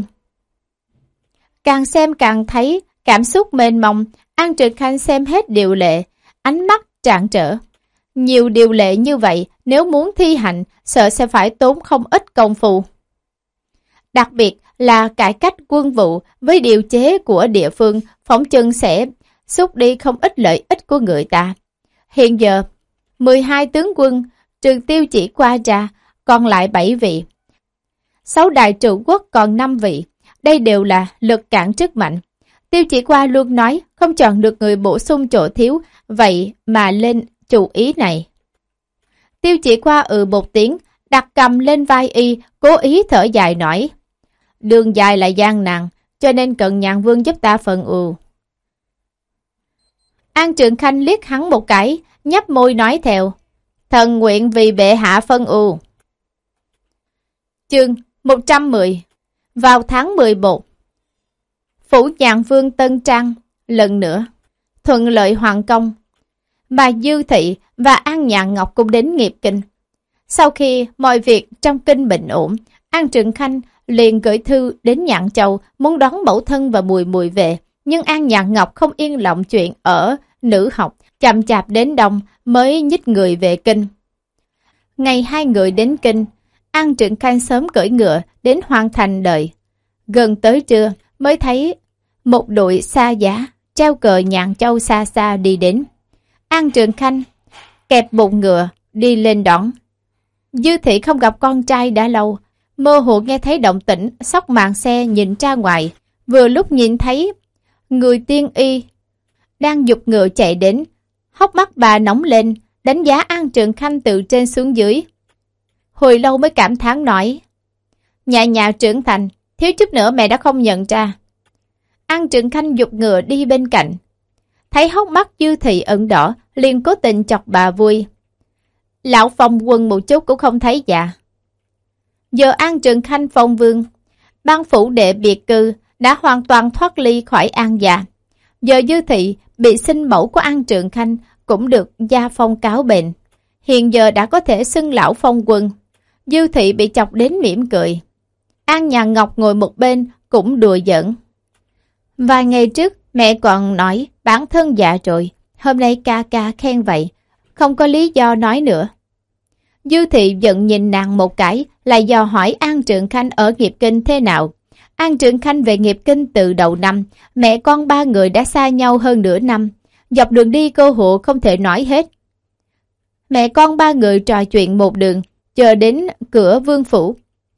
Càng xem càng thấy cảm xúc mênh mông. An Trượng Khanh xem hết điều lệ, ánh mắt tràn trở. Nhiều điều lệ như vậy, nếu muốn thi hành, sợ sẽ phải tốn không ít công phu. Đặc biệt là cải cách quân vụ với điều chế của địa phương, phỏng chừng sẽ xúc đi không ít lợi ích của người ta. Hiện giờ, mười hai tướng quân trừ Tiêu Chỉ Qua ra, còn lại bảy vị. Sáu đại trụ quốc còn năm vị, đây đều là lực cản rất mạnh. Tiêu Chỉ Qua luôn nói không chọn được người bổ sung chỗ thiếu, vậy mà lên chủ ý này. Tiêu Chỉ Qua ừ một tiếng, đặt cầm lên vai y, cố ý thở dài nói: đường dài là gian nan, cho nên cần Nhạn Vương giúp ta phần ưu. An Trượng Khanh liếc hắn một cái, nhấp môi nói theo: thần nguyện vì bệ hạ phân ưu. Chương một trăm mười. Vào tháng mười một, phủ Nhạn Vương Tân Trang lần nữa thuận lợi hoàn công, mà Dư Thị và An Nhạn Ngọc cũng đến Nghiệp Kinh. Sau khi mọi việc trong kinh bình ổn, An Trượng Khanh liền gửi thư đến Nhạn Châu muốn đón mẫu thân và Mùi Mùi về, nhưng An Nhạn Ngọc không yên lòng chuyện ở nữ học, chậm chạp đến đông mới nhích người về kinh. Ngày hai người đến kinh, An Trượng Khanh sớm cưỡi ngựa đến Hoàng Thành đợi. Gần tới trưa mới thấy một đội xa giá treo cờ Nhạn Châu xa xa đi đến. An Trượng Khanh kẹp bụng ngựa đi lên đón. Dư Thị không gặp con trai đã lâu, mơ hồ nghe thấy động tĩnh, xốc màn xe nhìn ra ngoài, vừa lúc nhìn thấy người tiên y đang giục ngựa chạy đến. Hốc mắt bà nóng lên, đánh giá An Trượng Khanh từ trên xuống dưới. Hồi lâu mới cảm thán nói: nhà nhà trưởng thành, thiếu chút nữa mẹ đã không nhận ra. An Trượng Khanh giục ngựa đi bên cạnh, thấy hốc mắt Dư Thị ửng đỏ, liền cố tình chọc bà vui. Lão phong quân một chút cũng không thấy dạ. Giờ An Trượng Khanh phong vương, ban phủ đệ biệt cư đã hoàn toàn thoát ly khỏi An gia. Giờ Dư Thị bị sinh mẫu của An Trượng Khanh cũng được gia phong cáo bệnh, hiện giờ đã có thể xưng lão phong quân. Dư Thị bị chọc đến mỉm cười. An Nhạn Ngọc ngồi một bên cũng đùa giỡn. Vài ngày trước mẹ còn nói bản thân già rồi, hôm nay ca ca khen vậy, không có lý do nói nữa. Dư Thị giận nhìn nàng một cái, lại dò hỏi An Trượng Khanh ở Nghiệp Kinh thế nào. An Trượng Khanh về Nghiệp Kinh từ đầu năm, mẹ con ba người đã xa nhau hơn nửa năm, dọc đường đi cơ hội không thể nói hết. Mẹ con ba người trò chuyện một đường, chờ đến cửa vương phủ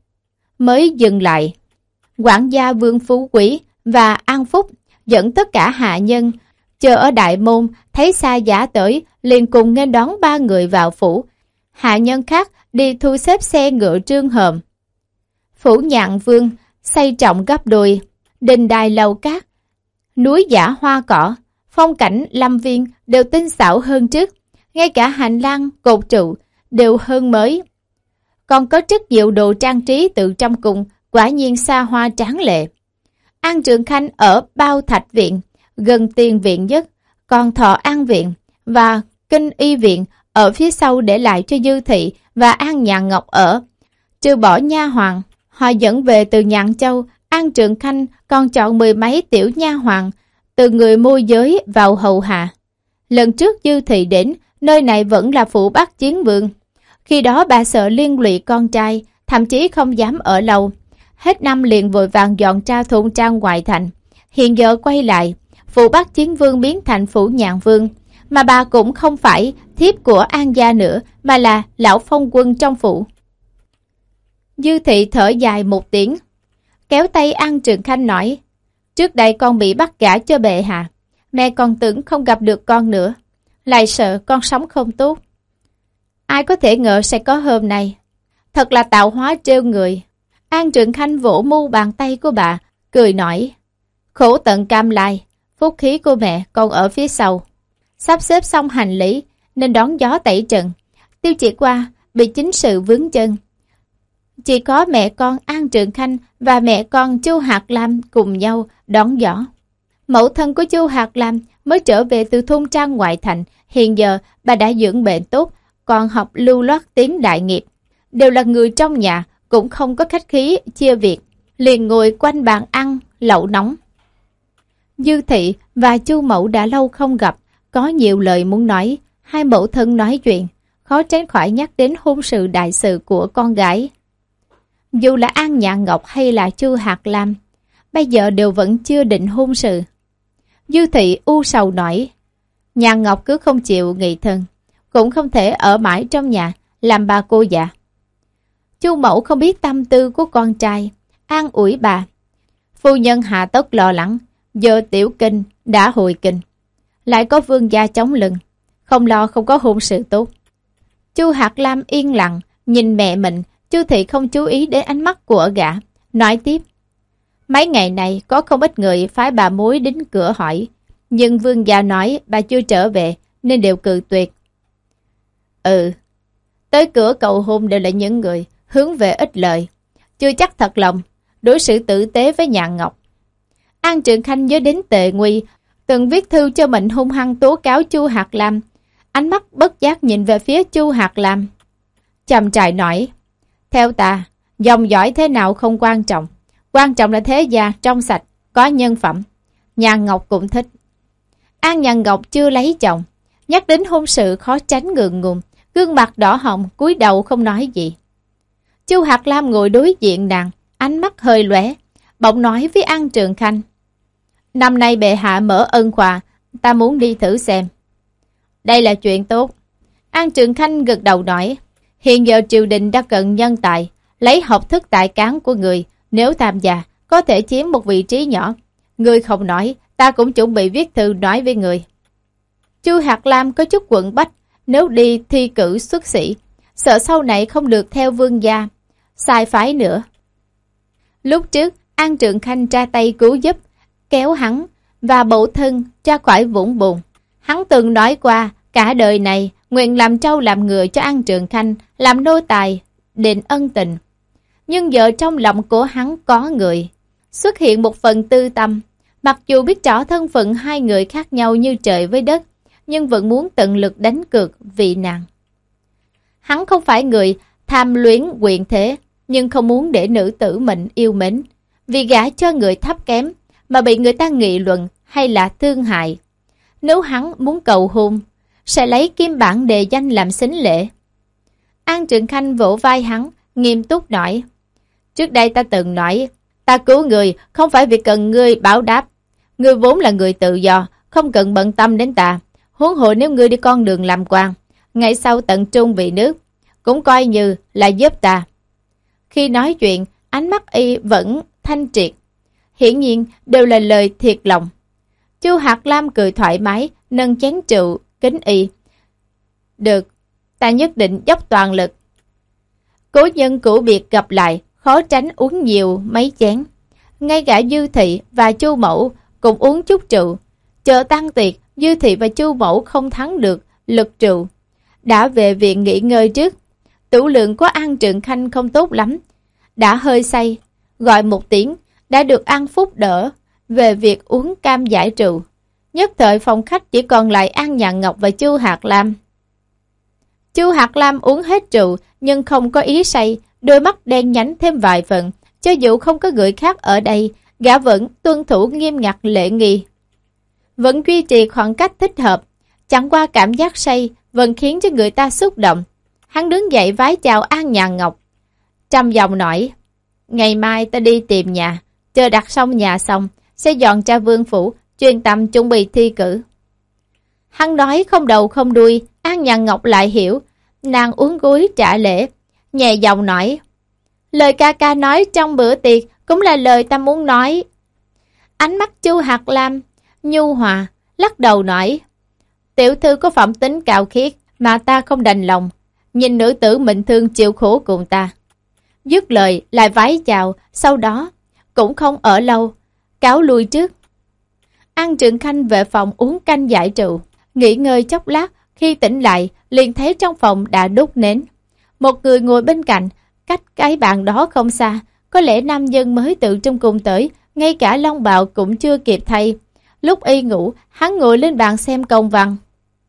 mới dừng lại. Quản gia Vương Phú Quý và An Phúc dẫn tất cả hạ nhân chờ ở đại môn, thấy xa giả tới liền cùng nghênh đón ba người vào phủ. Hạ nhân khác đi thu xếp xe ngựa trương hòm. Phủ Nhạn Vương xây trọng gấp đôi, đình đài lầu cát, núi giả hoa cỏ, phong cảnh lâm viên đều tinh xảo hơn trước, ngay cả hành lang cột trụ đều hơn mới. Còn có rất nhiều đồ trang trí từ trong cung, quả nhiên xa hoa tráng lệ. An Trượng Khanh ở Bao Thạch Viện, gần Tiền Viện nhất, còn Thọ An Viện và Kinh Y Viện ở phía sau để lại cho Dư Thị và An Nhạn Ngọc ở. Trừ bỏ nha hoàng họ dẫn về từ Nhạn Châu, An Trượng Khanh còn chọn mười mấy tiểu nha hoàng từ người môi giới vào hầu hạ. Lần trước Dư Thị đến, nơi này vẫn là phủ Bắc Chiến Vương. Khi đó bà sợ liên lụy con trai, thậm chí không dám ở lâu. Hết năm liền vội vàng dọn ra thôn trang ngoại thành. Hiện giờ quay lại, phủ Bắc Chiến Vương biến thành phủ Nhạn Vương, mà bà cũng không phải thiếp của An gia nữa, mà là lão phong quân trong phủ. Dư Thị thở dài một tiếng, kéo tay An Trượng Khanh nói: trước đây con bị bắt gả cho bệ hạ, mẹ còn tưởng không gặp được con nữa, lại sợ con sống không tốt. Ai có thể ngờ sẽ có hôm nay, thật là tạo hóa trêu người. An Trượng Khanh vỗ mu bàn tay của bà, cười nói: khổ tận cam lai, phúc khí của mẹ còn ở phía sau. Sắp xếp xong hành lý nên đón gió tẩy trần. Tiêu Chỉ Qua bị chính sự vướng chân, chỉ có mẹ con An Trượng Khanh và mẹ con Chu Hạt Lam cùng nhau đón gió. Mẫu thân của Chu Hạt Lam mới trở về từ thôn trang ngoại thành, hiện giờ bà đã dưỡng bệnh tốt, còn học lưu loát tiếng đại nghiệp. Đều là người trong nhà, cũng không có khách khí chia việc, liền ngồi quanh bàn ăn lẩu nóng. Dư Thị và Chu Mẫu đã lâu không gặp, có nhiều lời muốn nói. Hai mẫu thân nói chuyện, khó tránh khỏi nhắc đến hôn sự đại sự của con gái. Dù là An Nhạn Ngọc hay là Chu Hạt Lam, bây giờ đều vẫn chưa định hôn sự. Dư thị u sầu nói, nhà Ngọc cứ không chịu nghị thân, cũng không thể ở mãi trong nhà, làm bà cô già. Chu mẫu không biết tâm tư của con trai, an ủi bà. Phu nhân hạ tốc lo lắng, giờ tiểu kinh đã hồi kinh, lại có vương gia chống lưng, không lo không có hôn sự tốt. Chu Hạt Lam yên lặng nhìn mẹ mình. Chu thị không chú ý đến ánh mắt của gã, nói tiếp, mấy ngày này có không ít người phái bà mối đến cửa hỏi, nhưng vương gia nói bà chưa trở về nên đều cự tuyệt. Ừ, tới cửa cầu hôn đều là những người hướng về ích lợi, chưa chắc thật lòng đối xử tử tế với nhà Ngọc. An Trường Khanh nhớ đến Tề Nguy từng viết thư cho mình hung hăng tố cáo Chu Hạt Lam, ánh mắt bất giác nhìn về phía Chu Hạt Lam, trầm trại nói, theo ta, dòng dõi thế nào không quan trọng, quan trọng là thế gia trong sạch, có nhân phẩm. Nhà Ngọc cũng thích. An nhà Ngọc chưa lấy chồng, nhắc đến hôn sự khó tránh ngượng ngùng, gương mặt đỏ hồng, cúi đầu không nói gì. Chu Hạt Lam ngồi đối diện nàng, ánh mắt hơi lóe, bỗng nói với An Trường Khanh, năm nay bệ hạ mở ân khoa, ta muốn đi thử xem. Đây là chuyện tốt. An Trường Khanh gật đầu nói, hiện giờ triều đình đã cần nhân tài, lấy học thức tài cán của người, nếu tham gia, có thể chiếm một vị trí nhỏ. Người không nói, ta cũng chuẩn bị viết thư nói với người. Chu Hạt Lam có chút quận bách, nếu đi thi cử xuất sĩ, sợ sau này không được theo vương gia, sai phái nữa. Lúc trước, An Trường Khanh ra tay cứu giúp, kéo hắn và bộ thân ra khỏi vũng bùn. Hắn từng nói qua, cả đời này, nguyện làm trâu làm ngựa cho An Trường Khanh, làm nô tài, đền ân tình. Nhưng giờ trong lòng của hắn có người, xuất hiện một phần tư tâm. Mặc dù biết rõ thân phận hai người khác nhau như trời với đất, nhưng vẫn muốn tận lực đánh cược vì nàng. Hắn không phải người tham luyến quyền thế, nhưng không muốn để nữ tử mình yêu mến, vì gả cho người thấp kém mà bị người ta nghị luận hay là thương hại. Nếu hắn muốn cầu hôn, sẽ lấy kim bản đề danh làm sính lễ. An Trường Khanh vỗ vai hắn, nghiêm túc nói, trước đây ta từng nói, ta cứu người không phải vì cần ngươi báo đáp. Ngươi vốn là người tự do, không cần bận tâm đến ta. Huống hồ nếu ngươi đi con đường làm quan, ngày sau tận trung vì nước, cũng coi như là giúp ta. Khi nói chuyện, ánh mắt y vẫn thanh triệt, hiển nhiên đều là lời thiệt lòng. Chu Hạt Lam cười thoải mái, nâng chén rượu kính y. Được, ta nhất định dốc toàn lực. Cố nhân cũ biệt gặp lại, khó tránh uống nhiều mấy chén. Ngay cả Dư Thị và Chu Mẫu cũng uống chút rượu. Chờ tan tiệc, Dư Thị và Chu Mẫu không thắng được lực rượu, đã về viện nghỉ ngơi trước. Tửu lượng của An Trường Khanh không tốt lắm, đã hơi say, gọi một tiếng, đã được An Phúc đỡ về việc uống cam giải rượu. Nhất thời phòng khách chỉ còn lại An Nhạn Ngọc và Chu Hạt Lam. Chu Hạt Lam uống hết rượu nhưng không có ý say, đôi mắt đen nhánh thêm vài phần. Cho dù không có người khác ở đây, gã vẫn tuân thủ nghiêm ngặt lễ nghi, vẫn duy trì khoảng cách thích hợp. Chẳng qua cảm giác say vẫn khiến cho người ta xúc động. Hắn đứng dậy vái chào An Nhạn Ngọc, trầm giọng nói, ngày mai ta đi tìm nhà, chờ đặt xong nhà xong, sẽ dọn ra vương phủ, chuyên tâm chuẩn bị thi cử. Hắn nói không đầu không đuôi, An Nhạn Ngọc lại hiểu, nàng uống gối trả lễ, nhẹ giọng nói, lời ca ca nói trong bữa tiệc cũng là lời ta muốn nói. Ánh mắt Chu Hạt Lam nhu hòa, lắc đầu nói, tiểu thư có phẩm tính cao khiết mà ta không đành lòng, nhìn nữ tử mệnh thương chịu khổ cùng ta. Dứt lời lại vái chào, sau đó cũng không ở lâu, cáo lui trước. An Trường Khanh về phòng uống canh giải rượu, nghỉ ngơi chốc lát, khi tỉnh lại liền thấy trong phòng đã đốt nến. Một người ngồi bên cạnh, cách cái bàn đó không xa, có lẽ nam nhân mới từ trong cung tới, ngay cả long bào cũng chưa kịp thay. Lúc y ngủ, hắn ngồi lên bàn xem công văn.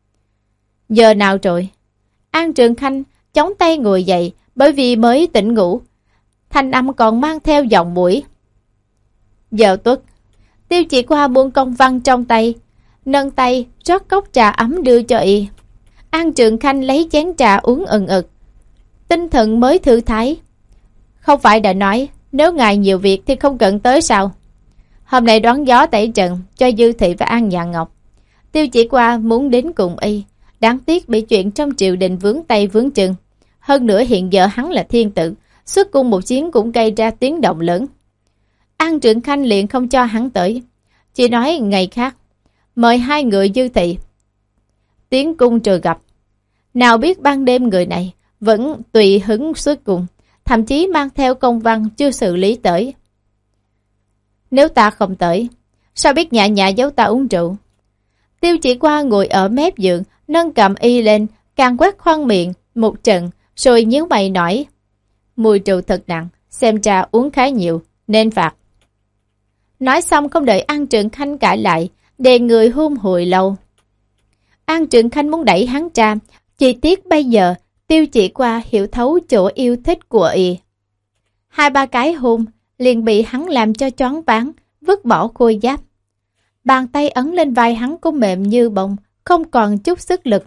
Giờ nào rồi? An Trường Khanh chống tay ngồi dậy, bởi vì mới tỉnh ngủ. Thanh âm còn mang theo giọng mũi. Giờ tuất. Tiêu Chỉ Qua buông công văn trong tay, nâng tay rót cốc trà ấm đưa cho y. An Trường Khanh lấy chén trà uống ừng ực, tinh thần mới thư thái. Không phải đã nói, nếu ngài nhiều việc thì không cần tới sao? Hôm nay đón gió tẩy trần cho Dư Thị và An Dạ Ngọc. Tiêu Chỉ Qua muốn đến cùng y, đáng tiếc bị chuyện trong triều đình vướng tay vướng chân. Hơn nữa hiện giờ hắn là thiên tử, xuất cung một chuyến cũng gây ra tiếng động lớn. An Trượng Khanh liền không cho hắn tới, chỉ nói ngày khác mời hai người Dư Thị tiến cung trừ gặp. Nào biết ban đêm người này vẫn tùy hứng xuất cung, thậm chí mang theo công văn chưa xử lý tới. Nếu ta không tới, sao biết nhã nhã giấu ta uống rượu? Tiêu Chỉ Qua ngồi ở mép giường, nâng cầm y lên, càng quét khoang miệng một trận, rồi nhíu mày nói: mùi rượu thật nặng, xem ra uống khá nhiều, nên phạt. Nói xong không đợi An Trượng Khanh cãi lại, đề người hôn hồi lâu. An Trượng Khanh muốn đẩy hắn ra, chỉ tiếc bây giờ Tiêu Chỉ Qua hiểu thấu chỗ yêu thích của y. Hai ba cái hôn liền bị hắn làm cho choáng váng, vứt bỏ khôi giáp. Bàn tay ấn lên vai hắn cũng mềm như bông, không còn chút sức lực.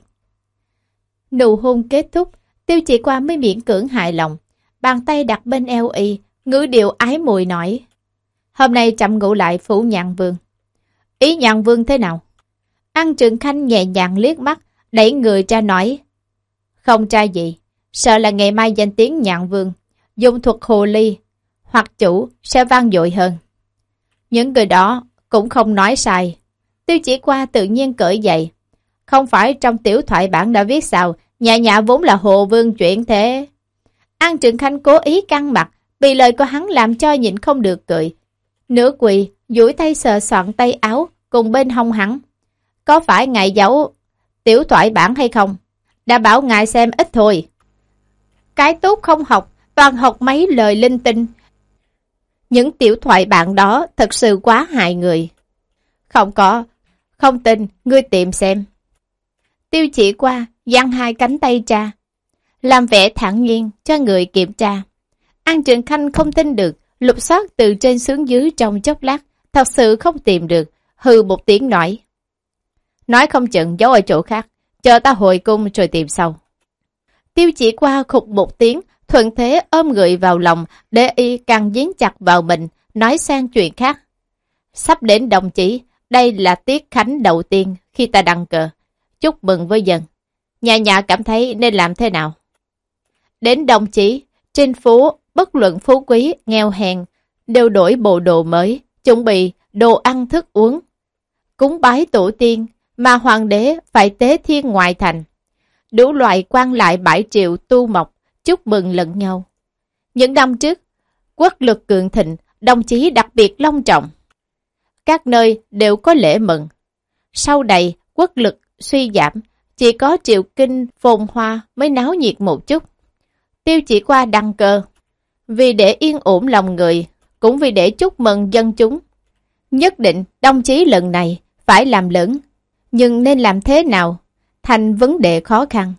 Nụ hôn kết thúc, Tiêu Chỉ Qua mới miễn cưỡng hài lòng. Bàn tay đặt bên eo y, ngữ điệu ái mùi nói: hôm nay chậm ngủ lại phủ Nhạn Vương. Ý Nhạn Vương thế nào? An Trượng Khanh nhẹ nhàng liếc mắt, đẩy người ra nói: không tra gì, sợ là ngày mai danh tiếng Nhạn Vương dùng thuật hồ ly hoặc chủ sẽ vang dội hơn. Những người đó cũng không nói sai. Tiêu Chỉ Qua tự nhiên cởi dậy. Không phải trong tiểu thoại bản đã viết sao, nhã nhã vốn là hồ vương chuyện thế. An Trượng Khanh cố ý căng mặt, bị lời của hắn làm cho nhịn không được cười. Nửa quỳ, duỗi tay sờ soạn tay áo cùng bên hông hắn. Có phải ngài giấu tiểu thoại bản hay không? Đã bảo ngài xem ít thôi. Cái tốt không học, toàn học mấy lời linh tinh. Những tiểu thoại bản đó thật sự quá hại người. Không có, không tin, ngươi tìm xem. Tiêu Chỉ Qua giang hai cánh tay ra, làm vẻ thản nhiên cho người kiểm tra. An Trượng Khanh không tin được, lục soát từ trên xuống dưới trong chốc lát, thật sự không tìm được, hừ một tiếng nói: nói không chừng giấu ở chỗ khác, chờ ta hồi cung rồi tìm sau. Tiêu Chỉ Qua khục một tiếng, thuận thế ôm người vào lòng, để y càng dính chặt vào mình, nói sang chuyện khác. Sắp đến đồng chí, đây là tiết khánh đầu tiên khi ta đăng cờ. Chúc mừng với dân. Nhà nhà cảm thấy nên làm thế nào? Đến đồng chí, trên phố, bất luận phú quý, nghèo hèn, đều đổi bộ đồ mới, chuẩn bị đồ ăn thức uống. Cúng bái tổ tiên, mà hoàng đế phải tế thiên ngoại thành. Đủ loại quan lại bãi triệu tu mộc, chúc mừng lẫn nhau. Những năm trước, quốc lực cường thịnh, đồng chí đặc biệt long trọng. Các nơi đều có lễ mừng. Sau này, quốc lực suy giảm, chỉ có Triệu Kinh phồn hoa mới náo nhiệt một chút. Tiêu Chỉ Qua đăng cơ, vì để yên ổn lòng người, cũng vì để chúc mừng dân chúng. Nhất định đồng chí lần này phải làm lớn, nhưng nên làm thế nào thành vấn đề khó khăn.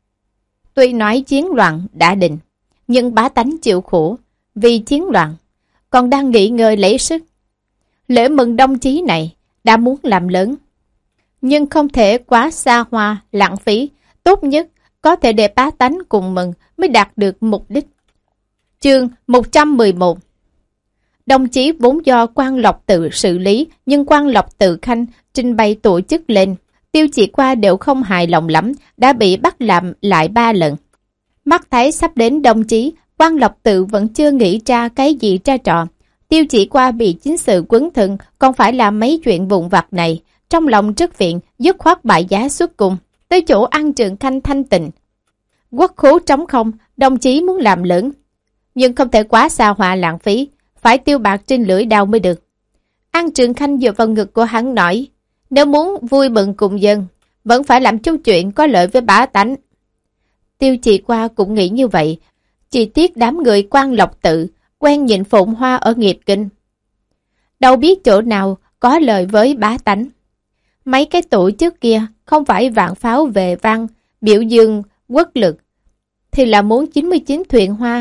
Tuy nói chiến loạn đã định, nhưng bá tánh chịu khổ vì chiến loạn, còn đang nghỉ ngơi lấy sức. Lễ mừng đồng chí này đã muốn làm lớn, nhưng không thể quá xa hoa, lãng phí. Tốt nhất có thể để bá tánh cùng mừng mới đạt được mục đích. Chương một trăm mười một. Đồng chí vốn do Quan Lộc Tự xử lý, nhưng Quan Lộc Tự Khanh trình bày tổ chức lên, Tiêu Chỉ Qua đều không hài lòng lắm, đã bị bắt làm lại ba lần. Mắt thấy sắp đến đồng chí, Quan Lộc Tự vẫn chưa nghĩ ra cái gì ra trò. Tiêu Chỉ Qua bị chính sự quấn thân, còn phải làm mấy chuyện vụn vặt này, trong lòng rất viện, dứt khoát bại giá xuất cung, tới chỗ An Trượng Khanh thanh tịnh. Quốc khố trống không, đồng chí muốn làm lớn, nhưng không thể quá xa hoa lãng phí, phải tiêu bạc trên lưỡi đao mới được. An Trượng Khanh dựa vào ngực của hắn nói: nếu muốn vui mừng cùng dân, vẫn phải làm chút chuyện có lợi với bá tánh. Tiêu Chỉ Qua cũng nghĩ như vậy, chỉ tiếc đám người Quan Lộc Tự quen nhìn phụng hoa ở nghiệp kinh, đâu biết chỗ nào có lợi với bá tánh. Mấy cái tổ chức kia không phải vạn pháo về văn, biểu dương quốc lực, thì là muốn chín mươi chín thuyền hoa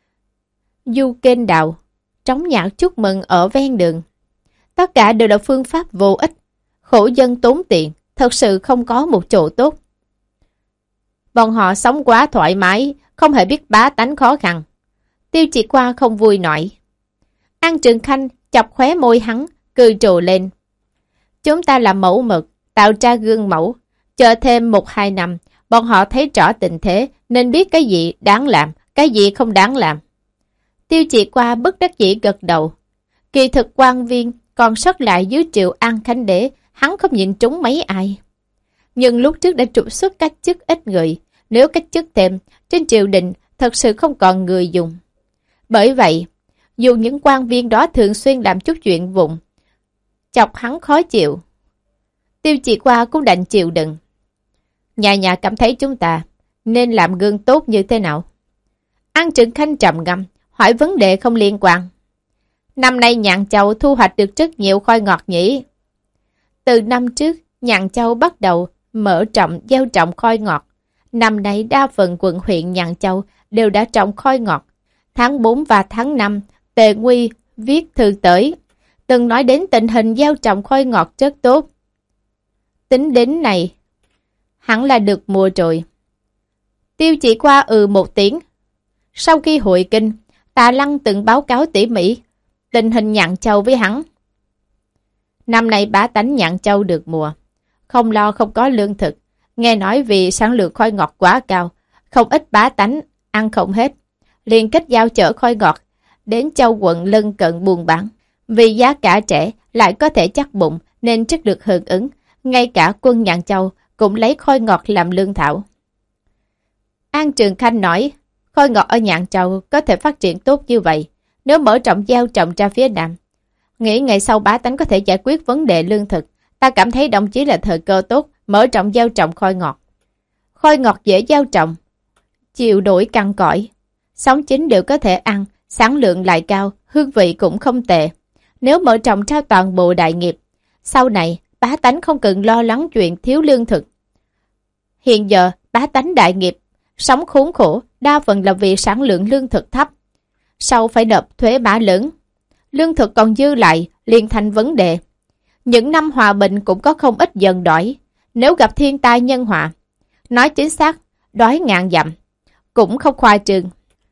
du kênh đạo, trống nhạc chúc mừng ở ven đường. Tất cả đều là phương pháp vô ích, khổ dân tốn tiền, thật sự không có một chỗ tốt. Bọn họ sống quá thoải mái, không hề biết bá tánh khó khăn. Tiêu Chỉ Qua không vui nổi. An Trượng Khanh chọc khóe môi hắn, cười trồ lên. Chúng ta làm mẫu mực, tạo ra gương mẫu. Chờ thêm một hai năm, bọn họ thấy rõ tình thế nên biết cái gì đáng làm, cái gì không đáng làm. Tiêu Chỉ Qua bất đắc dĩ gật đầu. Kỳ thực quan viên còn sót lại dưới Triệu An Khánh Đế, hắn không nhìn trúng mấy ai. Nhưng lúc trước đã trục xuất cách chức ít người, nếu cách chức thêm, trên triều đình thật sự không còn người dùng. Bởi vậy, dù những quan viên đó thường xuyên làm chút chuyện vụng, chọc hắn khó chịu, Tiêu Chỉ Qua cũng đành chịu đựng. Nhà nhà cảm thấy chúng ta nên làm gương tốt như thế nào? An Trừng Khanh trầm ngâm, hỏi vấn đề không liên quan. Năm nay Nhạn Châu thu hoạch được rất nhiều khoai ngọt nhỉ? Từ năm trước, Nhạn Châu bắt đầu mở rộng gieo trồng khoai ngọt. Năm nay đa phần quận huyện Nhạn Châu đều đã trồng khoai ngọt. Tháng bốn và tháng năm, Tề Nguy viết thư tới, từng nói đến tình hình gieo trồng khoai ngọt rất tốt. Tính đến này, hẳn là được mùa rồi. Tiêu Chỉ Qua ừ một tiếng. Sau khi hội kinh, Tạ Lăng từng báo cáo tỉ mỉ tình hình Nhạn Châu với hắn. Năm nay bá tánh Nhạn Châu được mùa, không lo không có lương thực. Nghe nói vì sản lượng khoai ngọt quá cao, không ít bá tánh ăn không hết, liền kết giao chở khoai ngọt đến châu quận lân cận buôn bán. Vì giá cả rẻ lại có thể chắc bụng nên rất được hưởng ứng. Ngay cả quân Nhạn Châu cũng lấy khoai ngọt làm lương thảo. An Trường Khanh nói, khoai ngọt ở Nhạn Châu có thể phát triển tốt như vậy nếu mở rộng gieo trồng ra phía Nam. Nghĩ ngày sau bá tánh có thể giải quyết vấn đề lương thực, ta cảm thấy đồng chí là thời cơ tốt mở rộng gieo trồng khoai ngọt. Khoai ngọt dễ gieo trồng, chịu đổi cằn cõi, sống chín đều có thể ăn, sản lượng lại cao, hương vị cũng không tệ. Nếu mở rộng ra toàn bộ đại nghiệp, sau này bá tánh không cần lo lắng chuyện thiếu lương thực. Hiện giờ bá tánh đại nghiệp sống khốn khổ đa phần là vì sản lượng lương thực thấp, sau phải nộp thuế má lớn. Lương thực còn dư lại liền thành vấn đề. Những năm hòa bình cũng có không ít dần đói. Nếu gặp thiên tai nhân họa, nói chính xác, đói ngàn dặm, cũng không khoa trương.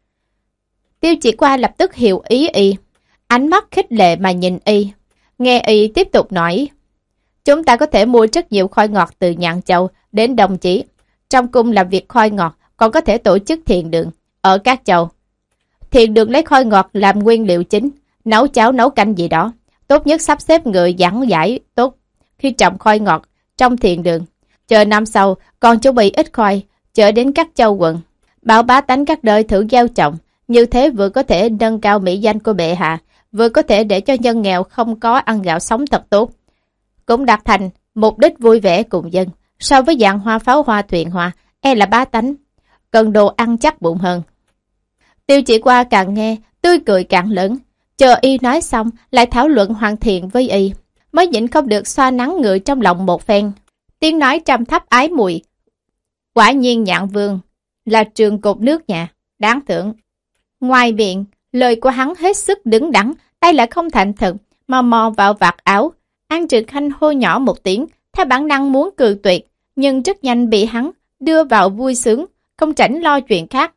Tiêu Chỉ Qua lập tức hiểu ý y, ánh mắt khích lệ mà nhìn y. Nghe y tiếp tục nói, chúng ta có thể mua rất nhiều khoai ngọt từ Nhạn Châu đến Đồng Chí. Trong cung làm việc khoai ngọt, còn có thể tổ chức thiền đường ở các châu. Thiền đường lấy khoai ngọt làm nguyên liệu chính, nấu cháo nấu canh gì đó. Tốt nhất sắp xếp người giảng giải tốt khi trồng khoai ngọt trong thiền đường. Chờ năm sau còn chuẩn bị ít khoai, chở đến các châu quận. Bảo bá tánh các đời thử gieo trồng. Như thế vừa có thể nâng cao mỹ danh của bệ hạ, vừa có thể để cho nhân nghèo không có ăn gạo sống thật tốt. Cũng đạt thành mục đích vui vẻ cùng dân. So với dạng hoa pháo hoa thuyền hoa, e là bá tánh cần đồ ăn chắc bụng hơn. Tiêu Chỉ Qua càng nghe, tươi cười càng lớn. Chờ y nói xong, lại thảo luận hoàn thiện với y, mới nhịn không được xoa nắng người trong lòng một phen. Tiếng nói trầm thấp ái muội. Quả nhiên Nhạn Vương là trường cột nước nhà, đáng thưởng. Ngoài miệng, lời của hắn hết sức đứng đắn, tay lại không thành thật, mà mò vào vạt áo. An Trực Khanh hô nhỏ một tiếng, theo bản năng muốn cười tuyệt, nhưng rất nhanh bị hắn đưa vào vui sướng, không tránh lo chuyện khác.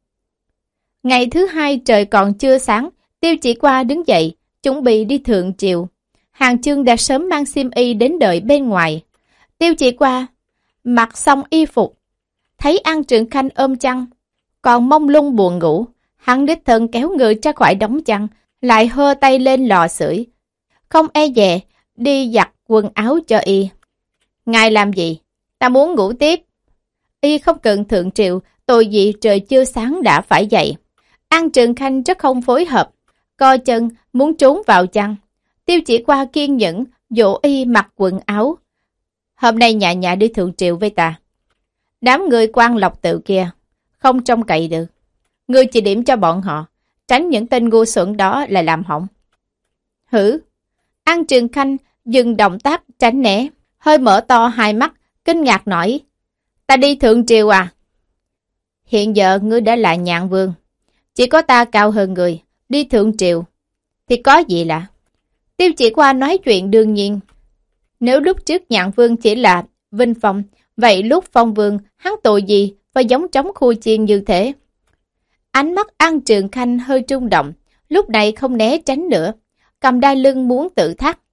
Ngày thứ hai trời còn chưa sáng, Tiêu Chỉ Qua đứng dậy, chuẩn bị đi thượng triều. Hàng Chương đã sớm mang xiêm y đến đợi bên ngoài. Tiêu Chỉ Qua mặc xong y phục, thấy An Trường Khanh ôm chăn, còn mông lung buồn ngủ. Hắn đích thân kéo người ra khỏi đống chăn, lại hơ tay lên lò sưởi, không e dè đi giặt quần áo cho y. Ngài làm gì? Ta muốn ngủ tiếp. Y không cần thượng triều, tội gì trời chưa sáng đã phải dậy. An Trường Khanh rất không phối hợp, co chân muốn trốn vào chăn. Tiêu Chỉ Qua kiên nhẫn dỗ y mặc quần áo. Hôm nay nhà nhà đi thượng triều với ta. Đám người quan lộc tự kia không trông cậy được. Ngươi chỉ điểm cho bọn họ, tránh những tên ngu xuẩn đó là làm hỏng. Hử? An Trường Khanh dừng động tác tránh né, hơi mở to hai mắt, kinh ngạc nói, ta đi thượng triều à? Hiện giờ ngươi đã là Nhạn Vương, chỉ có ta cao hơn người, đi thượng triều thì có gì lạ? Tiêu Chỉ Qua nói chuyện đương nhiên. Nếu lúc trước Nhạn Vương chỉ là vinh phong, vậy lúc phong vương hắn tội gì phải giống trống khu chiên như thế? Ánh mắt An Trường Khanh hơi rung động, lúc này không né tránh nữa, cầm đai lưng muốn tự thắt.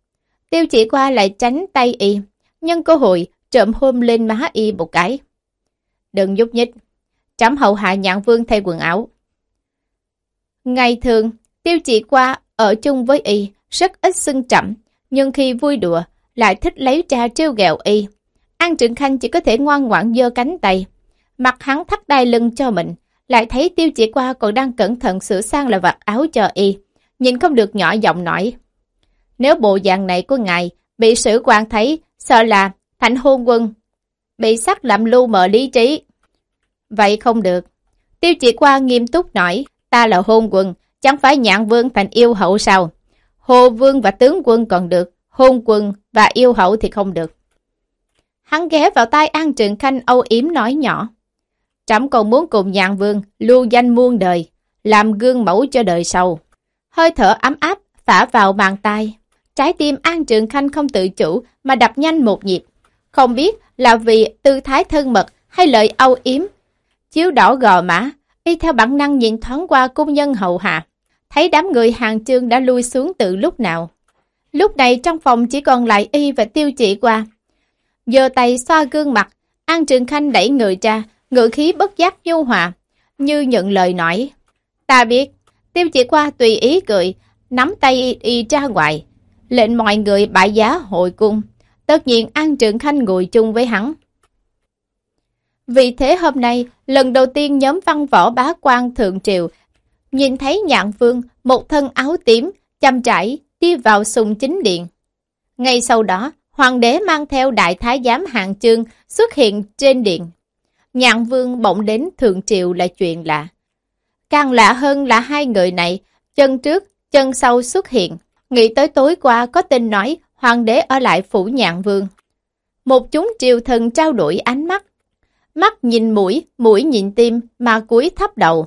Tiêu Chỉ Qua lại tránh tay y, nhân cơ hội trộm hôn lên má y một cái. Đừng nhúc nhích, trẫm hầu hạ Nhạn Vương thay quần áo. Ngày thường, Tiêu Chỉ Qua ở chung với y rất ít xưng trẫm, nhưng khi vui đùa lại thích lấy trà trêu ghẹo y. An Trừng Khanh chỉ có thể ngoan ngoãn giơ cánh tay, mặt hắn thắt đai lưng cho mình, lại thấy Tiêu Chỉ Qua còn đang cẩn thận sửa sang lại vạt áo cho y, nhìn không được nhỏ giọng nói: nếu bộ dạng này của ngài bị sử quan thấy, sợ là thành hôn quân, bị sắc lạm lưu mờ lý trí. Vậy không được. Tiêu Chỉ Qua nghiêm túc nói: ta là hôn quân, chẳng phải Nhạn Vương thành yêu hậu sao? Hồ vương và tướng quân còn được, hôn quân và yêu hậu thì không được. Hắn ghé vào tai An Trừng Khanh âu yếm nói nhỏ: trẫm còn muốn cùng Nhạn Vương lưu danh muôn đời, làm gương mẫu cho đời sau. Hơi thở ấm áp phả vào bàn tai, trái tim An Trừng Khanh không tự chủ mà đập nhanh một nhịp. Không biết là vì tư thái thân mật hay lời âu yếm chiếu đỏ gò má, y theo bản năng nhìn thoáng qua cung nhân hầu hạ, thấy đám người Hàng Chương đã lui xuống từ lúc nào. Lúc này trong phòng chỉ còn lại y và Tiêu Chỉ Qua. Giơ tay xoa gương mặt, An Trừng Khanh đẩy người ra, ngữ khí bất giác nhu hòa, như nhận lời nói: ta biết. Tiêu Chỉ Qua tùy ý cười, nắm tay y, y ra ngoài, lệnh mọi người bãi giá hội cung. Tất nhiên An Trừng Khanh ngồi chung với hắn. Vì thế hôm nay, lần đầu tiên nhóm văn võ bá quan thượng triều nhìn thấy Nhạn Vương một thân áo tím, chăm trải đi vào sùng chính điện. Ngay sau đó, hoàng đế mang theo đại thái giám Hàng Chương xuất hiện trên điện. Nhạn Vương bỗng đến thượng triều là chuyện lạ. Càng lạ hơn là hai người này, chân trước, chân sau xuất hiện. Nghĩ tới tối qua có tin nói hoàng đế ở lại phủ Nhạn Vương. Một chúng triều thần trao đổi ánh mắt. Mắt nhìn mũi, mũi nhìn tim mà cúi thấp đầu.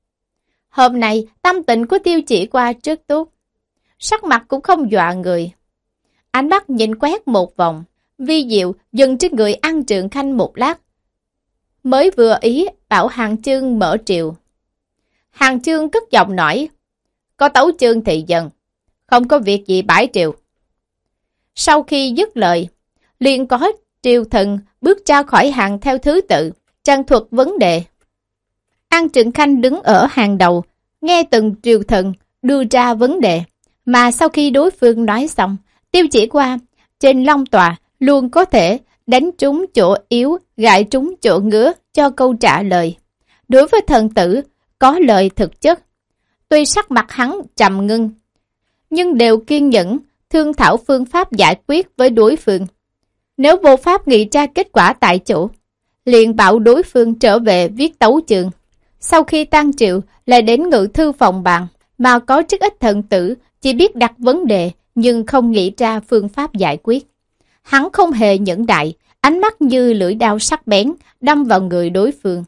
Hôm nay tâm tình của Tiêu Chỉ Qua rất tốt, sắc mặt cũng không dọa người. Ánh mắt nhìn quét một vòng, vi diệu dừng trên người An Trừng Khanh một lát, mới vừa ý bảo Hàng Chương mở triều. Hàng Chương cất giọng nói: có tấu chương thì dần, không có việc gì bãi triều. Sau khi dứt lời, liền có triều thần bước ra khỏi hàng theo thứ tự, trang thuật vấn đề. An Trừng Khanh đứng ở hàng đầu, nghe từng triều thần đưa ra vấn đề, mà sau khi đối phương nói xong, Tiêu Chỉ Qua trên long tòa luôn có thể đánh trúng chỗ yếu, gãi trúng chỗ ngứa cho câu trả lời. Đối với thần tử, có lời thực chất. Tuy sắc mặt hắn trầm ngưng, nhưng đều kiên nhẫn, thương thảo phương pháp giải quyết với đối phương. Nếu vô pháp nghĩ ra kết quả tại chỗ, liền bảo đối phương trở về viết tấu chương. Sau khi tan triệu, lại đến ngự thư phòng bàn, mà có rất ít thần tử chỉ biết đặt vấn đề nhưng không nghĩ ra phương pháp giải quyết. Hắn không hề nhẫn đại, ánh mắt như lưỡi dao sắc bén đâm vào người đối phương.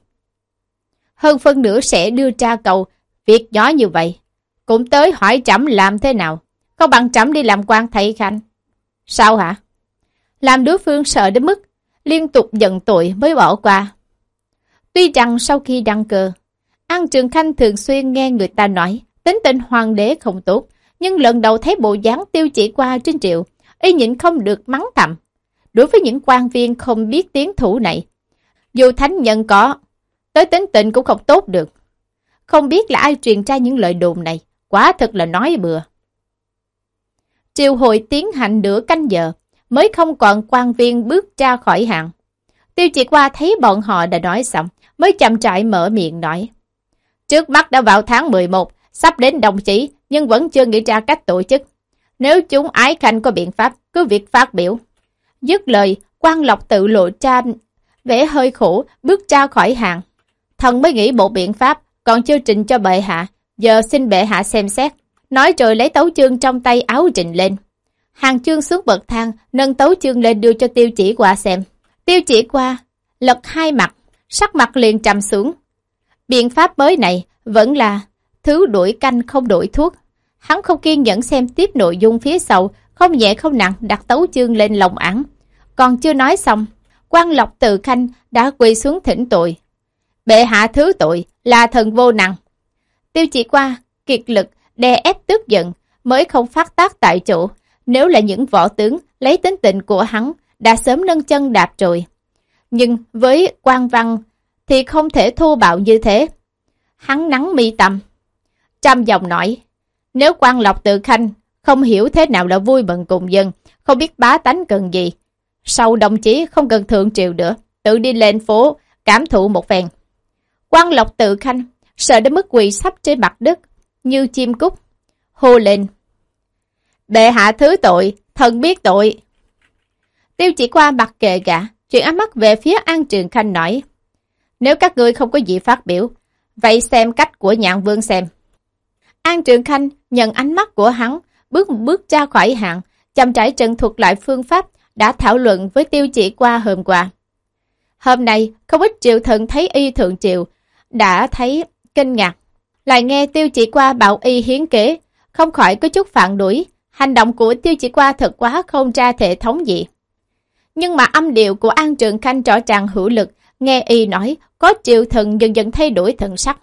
Hơn phân nửa sẽ đưa ra câu: việc nhỏ như vậy cũng tới hỏi trẫm làm thế nào, không bằng trẫm đi làm quan thay khanh. Sao hả? Làm đối phương sợ đến mức liên tục giận tội mới bỏ qua. Tuy rằng sau khi đăng cơ, An Trừng Khanh thường xuyên nghe người ta nói tính tình hoàng đế không tốt, nhưng lần đầu thấy bộ dáng Tiêu Chỉ Qua trên triều, y nhịn không được mắng thầm. Đối với những quan viên không biết tiến thủ này, dù thánh nhân có, tới tính tình cũng không tốt được. Không biết là ai truyền ra những lời đồn này, quả thật là nói bừa. Triều hội tiến hành nửa canh giờ, mới không còn quan viên bước ra khỏi hàng. Tiêu Chỉ Qua thấy bọn họ đã nói xong, mới chậm rãi mở miệng nói: trước mắt đã vào tháng mười một, sắp đến đồng chí, nhưng vẫn chưa nghĩ ra cách tổ chức. Nếu chúng ái khanh có biện pháp, cứ việc phát biểu. Dứt lời, Quan Lộc tự lộ ra vẻ hơi khổ, bước ra khỏi hàng. Thần mới nghĩ bộ biện pháp, còn chưa trình cho bệ hạ, giờ xin bệ hạ xem xét. Nói rồi lấy tấu chương trong tay áo trình lên. Hàng Chương xuống bậc thang, nâng tấu chương lên đưa cho Tiêu Chỉ Qua xem. Tiêu Chỉ Qua lật hai mặt, sắc mặt liền trầm xuống. Biện pháp mới này vẫn là thứ đuổi canh không đổi thuốc. Hắn không kiên nhẫn xem tiếp nội dung phía sau, không nhẹ không nặng đặt tấu chương lên lòng ẵn. Còn chưa nói xong, Quan Lộc Tự Khanh đã quỳ xuống thỉnh tội. Bệ hạ thứ tội, là thần vô năng. Tiêu Chỉ Qua kiệt lực đè ép tức giận, mới không phát tác tại chỗ, Nếu là những võ tướng lấy tính tình của hắn đã sớm nâng chân đạp rồi. Nhưng với Quan Văn thì không thể thô bạo như thế. Hắn nắn mi tâm, trăm giọng nói, nếu Quan Lộc Tự Khanh không hiểu thế nào là vui mừng cùng dân, không biết bá tánh cần gì, sau đồng chí không cần thượng triều nữa, tự đi lên phố cảm thụ một phen. Quan Lộc Tự Khanh sợ đến mức quỳ sắp trên mặt đất như chim cút, hô lên: Bệ hạ thứ tội, thần biết tội. Tiêu Chỉ Qua mặc kệ gã, chuyển ánh mắt về phía An Trường Khanh nói: Nếu các ngươi không có gì phát biểu, vậy xem cách của Nhạn Vương xem. An Trường Khanh nhận ánh mắt của hắn, bước một bước ra khỏi hàng, chậm rãi trần thuật lại phương pháp đã thảo luận với Tiêu Chỉ Qua hôm qua. Hôm nay, không ít triều thần thấy y thượng triều, đã thấy kinh ngạc. Lại nghe Tiêu Chỉ Qua bảo y hiến kế, không khỏi có chút phản đối. Hành động của Tiêu Chỉ Qua thật quá không ra thể thống gì. Nhưng mà âm điệu của An Trường Khanh rõ ràng hữu lực, nghe y nói, có triều thần dần dần thay đổi thần sắc.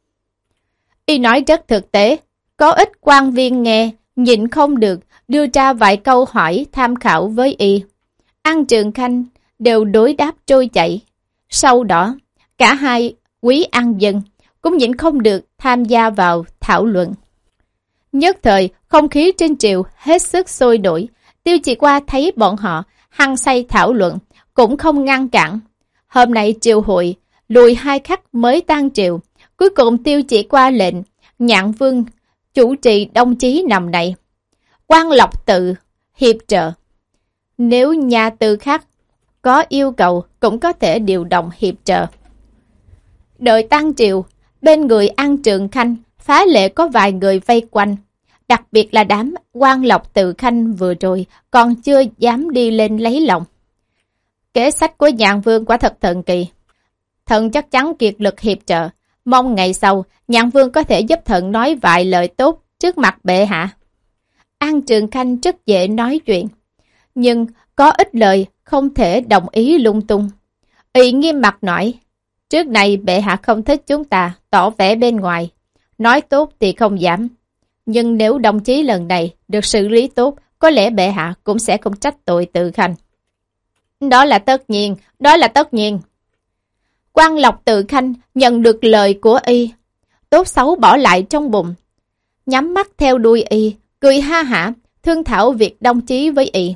Y nói rất thực tế, có ít quan viên nghe, nhịn không được, đưa ra vài câu hỏi tham khảo với y. An Trường Khanh đều đối đáp trôi chảy. Sau đó, cả hai quý an dân cũng nhịn không được tham gia vào thảo luận. Nhất thời, không khí trên triều hết sức sôi nổi. Tiêu Chỉ Qua thấy bọn họ hăng say thảo luận, cũng không ngăn cản. Hôm nay triều hội, lùi hai khắc mới tan triều. Cuối cùng Tiêu Chỉ Qua lệnh, Nhạn Vương chủ trì đồng chí nằm này. Quan Lộc Tự hiệp trợ. Nếu nhà tư khác có yêu cầu, cũng có thể điều động hiệp trợ. Đợi tan triều, bên người An Trường Khanh, phá lệ có vài người vây quanh. Đặc biệt là đám Quan Lộc Tự Khanh vừa rồi còn chưa dám đi lên lấy lòng. Kế sách của Nhạn Vương quả thật thần kỳ. Thần chắc chắn kiệt lực hiệp trợ. Mong ngày sau, Nhạn Vương có thể giúp thần nói vài lời tốt trước mặt bệ hạ. An Trường Khanh rất dễ nói chuyện, nhưng có ít lời không thể đồng ý lung tung. Y nghiêm mặt nói, trước này bệ hạ không thích chúng ta tỏ vẻ bên ngoài. Nói tốt thì không dám. Nhưng nếu đồng chí lần này được xử lý tốt, có lẽ bệ hạ cũng sẽ không trách tội Tự Khanh. Đó là tất nhiên, đó là tất nhiên. Quan Lộc Tự Khanh nhận được lời của y, tốt xấu bỏ lại trong bụng. Nhắm mắt theo đuôi y, cười ha hả, thương thảo việc đồng chí với y.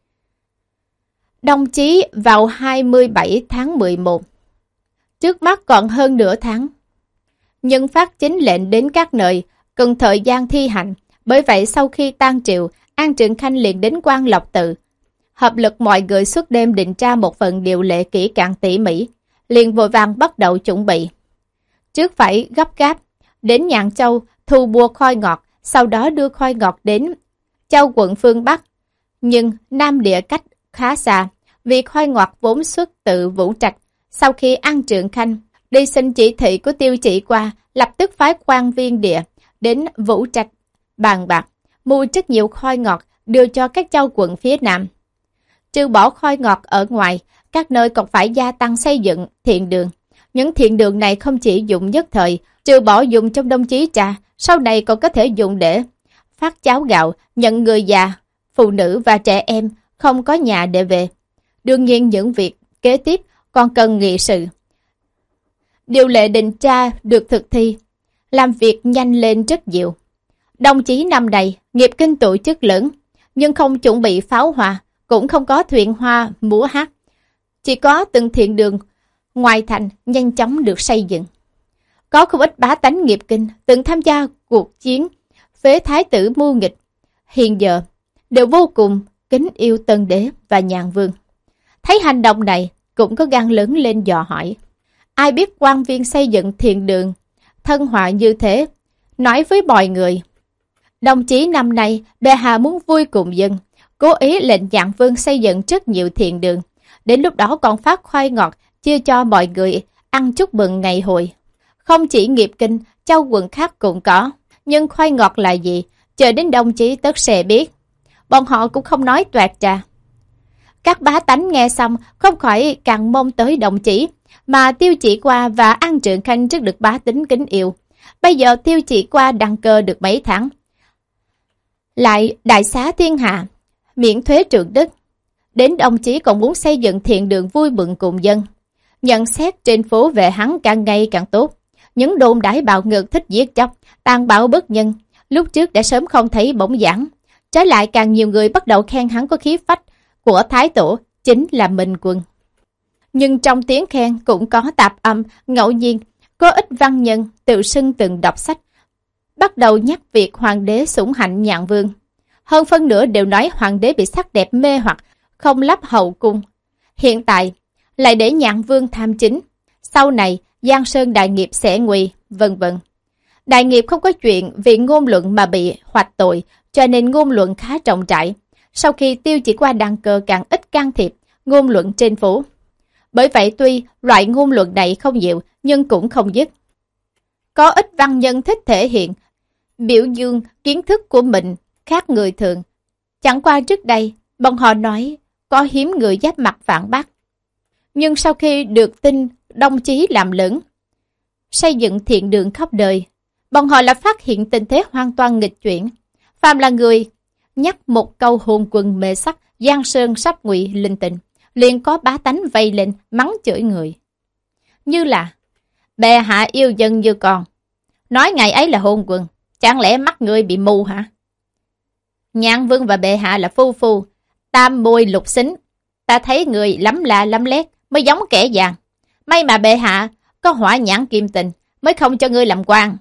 Đồng chí vào hai mươi bảy tháng mười một. Trước mắt còn hơn nửa tháng. Nhưng phát chính lệnh đến các nơi, cần thời gian thi hành. Bởi vậy sau khi tan triều, An Trường Khanh liền đến Quan Lộc Tự. Hợp lực mọi người suốt đêm định ra một phần điều lệ kỹ càng tỉ mỉ, liền vội vàng bắt đầu chuẩn bị. Trước phải gấp gáp, đến Nhạn Châu thu mua khoai ngọt, sau đó đưa khoai ngọt đến Châu quận phương Bắc. Nhưng Nam Địa cách khá xa, vì khoai ngọt vốn xuất từ Vũ Trạch. Sau khi An Trường Khanh đi xin chỉ thị của Tiêu Chỉ Qua, lập tức phái quan viên địa đến Vũ Trạch bàn bạc, mua rất nhiều khoai ngọt đưa cho các châu quận phía Nam. Trừ bỏ khoai ngọt ở ngoài, các nơi còn phải gia tăng xây dựng thiện đường. Những thiện đường này không chỉ dùng nhất thời, trừ bỏ dùng trong đông chí trà, sau này còn có thể dùng để phát cháo gạo, nhận người già, phụ nữ và trẻ em không có nhà để về. Đương nhiên những việc kế tiếp còn cần nghị sự. Điều lệ định tra được thực thi, làm việc nhanh lên rất nhiều. Đồng chí năm này, nghiệp kinh tổ chức lớn, nhưng không chuẩn bị pháo hoa, cũng không có thuyền hoa, múa hát. Chỉ có từng thiện đường ngoài thành nhanh chóng được xây dựng. Có không ít bá tánh nghiệp kinh từng tham gia cuộc chiến phế thái tử mưu nghịch. Hiện giờ đều vô cùng kính yêu Tân Đế và Nhạn Vương. Thấy hành động này cũng có gan lớn lên dò hỏi. Ai biết quan viên xây dựng thiện đường thân họa như thế, nói với mọi người. Đồng chí năm nay bệ hạ muốn vui cùng dân, cố ý lệnh Nhạn Vương xây dựng rất nhiều thiện đường. Đến lúc đó còn phát khoai ngọt chia cho mọi người ăn chúc mừng ngày hội. Không chỉ nghiệp kinh, châu quận khác cũng có. Nhưng khoai ngọt là gì? Chờ đến đồng chí tất sẽ biết. Bọn họ cũng không nói toẹt ra. Các bá tánh nghe xong không khỏi càng mong tới đồng chí, mà Tiêu Chỉ Qua và An Trường Khanh rất được bá tính kính yêu. Bây giờ Tiêu Chỉ Qua đăng cơ được mấy tháng, lại đại xá thiên hạ, miễn thuế trượng đất. Đến đồng chí còn muốn xây dựng thiện đường vui mừng cùng dân. Nhận xét trên phố về hắn càng ngày càng tốt. Những đồn đãi bạo ngược thích giết chóc, tàn bạo bất nhân, lúc trước đã sớm không thấy bóng dáng. Trái lại càng nhiều người bắt đầu khen hắn có khí phách của Thái Tổ, chính là Minh Quân. Nhưng trong tiếng khen cũng có tạp âm, ngẫu nhiên, có ít văn nhân tự xưng từng đọc sách, bắt đầu nhắc việc hoàng đế sủng hạnh Nhạn Vương. Hơn phân nửa đều nói hoàng đế bị sắc đẹp mê hoặc, không lắp hậu cung. Hiện tại, lại để Nhạn Vương tham chính. Sau này, Giang Sơn đại nghiệp sẽ nguy, vân vân. Đại nghiệp không có chuyện vì ngôn luận mà bị hoạch tội, cho nên ngôn luận khá trọng trải. Sau khi Tiêu Chỉ Qua đăng cơ càng ít can thiệp ngôn luận trên phố. Bởi vậy tuy loại ngôn luận này không nhiều, nhưng cũng không dứt. Có ít văn nhân thích thể hiện, biểu dương kiến thức của mình khác người thường. Chẳng qua trước đây, bọn họ nói có hiếm người giáp mặt phản bác. Nhưng sau khi được tin đồng chí làm lớn, xây dựng thiện đường khắp đời, bọn họ lại phát hiện tình thế hoàn toàn nghịch chuyển. Phàm là người nhắc một câu hồn quần mê sắc, Giang Sơn sắp ngụy linh tinh, liền có bá tánh vây lên mắng chửi người. Như là bệ hạ yêu dân như con, nói ngày ấy là hôn quân, chẳng lẽ mắt người bị mù hả? Nhạn Vương và bệ hạ là phu phu, tam môi lục xính, ta thấy người lắm là lắm lét mới giống kẻ vàng. May mà bệ hạ có hỏa nhãn kim tình mới không cho ngươi làm quan.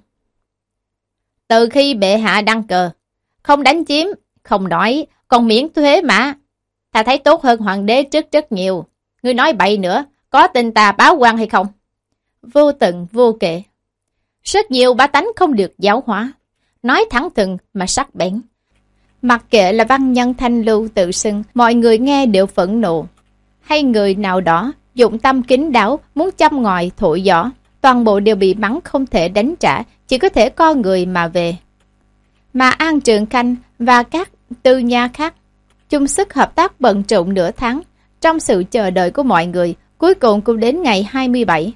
Từ khi bệ hạ đăng cờ, không đánh chiếm, không nói, còn miễn thuế mà. Ta thấy tốt hơn hoàng đế trước rất nhiều. Ngươi nói bậy nữa, có tin ta báo quan hay không? Vô tận vô kể. Rất nhiều bá tánh không được giáo hóa, nói thẳng thừng mà sắc bén. Mặc kệ là văn nhân thanh lưu tự xưng, mọi người nghe đều phẫn nộ. Hay người nào đó dụng tâm kín đáo muốn châm ngòi thổi gió, toàn bộ đều bị mắng không thể đánh trả, chỉ có thể co người mà về. Mà An Trường Khanh và các tư nha khác chung sức hợp tác bận rộn nửa tháng, trong sự chờ đợi của mọi người, cuối cùng cũng đến ngày hai mươi bảy.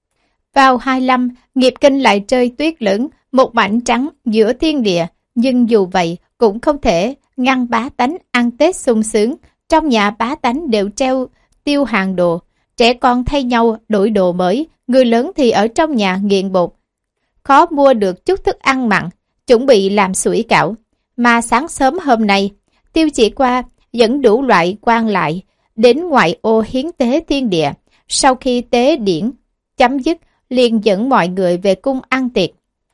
Vào hai mươi lăm, nghiệp kinh lại rơi tuyết lớn, một mảnh trắng giữa thiên địa, nhưng dù vậy cũng không thể ngăn bá tánh ăn Tết sung sướng. Trong nhà bá tánh đều treo tiêu hàng đồ, trẻ con thay nhau đổi đồ mới, người lớn thì ở trong nhà nghiện bột. Khó mua được chút thức ăn mặn, chuẩn bị làm sủi cảo. Mà sáng sớm hôm nay, Tiêu Chỉ Qua dẫn đủ loại quan lại đến ngoại ô hiến tế thiên địa. Sau khi tế điển chấm dứt, liền dẫn mọi người về cung ăn tiệc.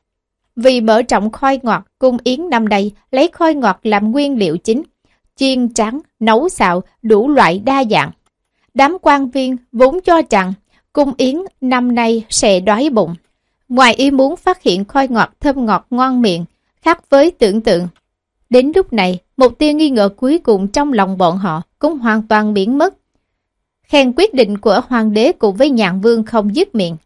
Vì mở rộng khoai ngọt, cung yến năm nay lấy khoai ngọt làm nguyên liệu chính, chiên trắng, nấu xào, đủ loại đa dạng. Đám quan viên vốn cho rằng cung yến năm nay sẽ đói bụng. Ngoài ý muốn phát hiện khoai ngọt thơm ngọt ngon miệng, khác với tưởng tượng. Đến lúc này, một tia nghi ngờ cuối cùng trong lòng bọn họ cũng hoàn toàn biến mất. Khen quyết định của hoàng đế cùng với Nhạn Vương không dứt miệng.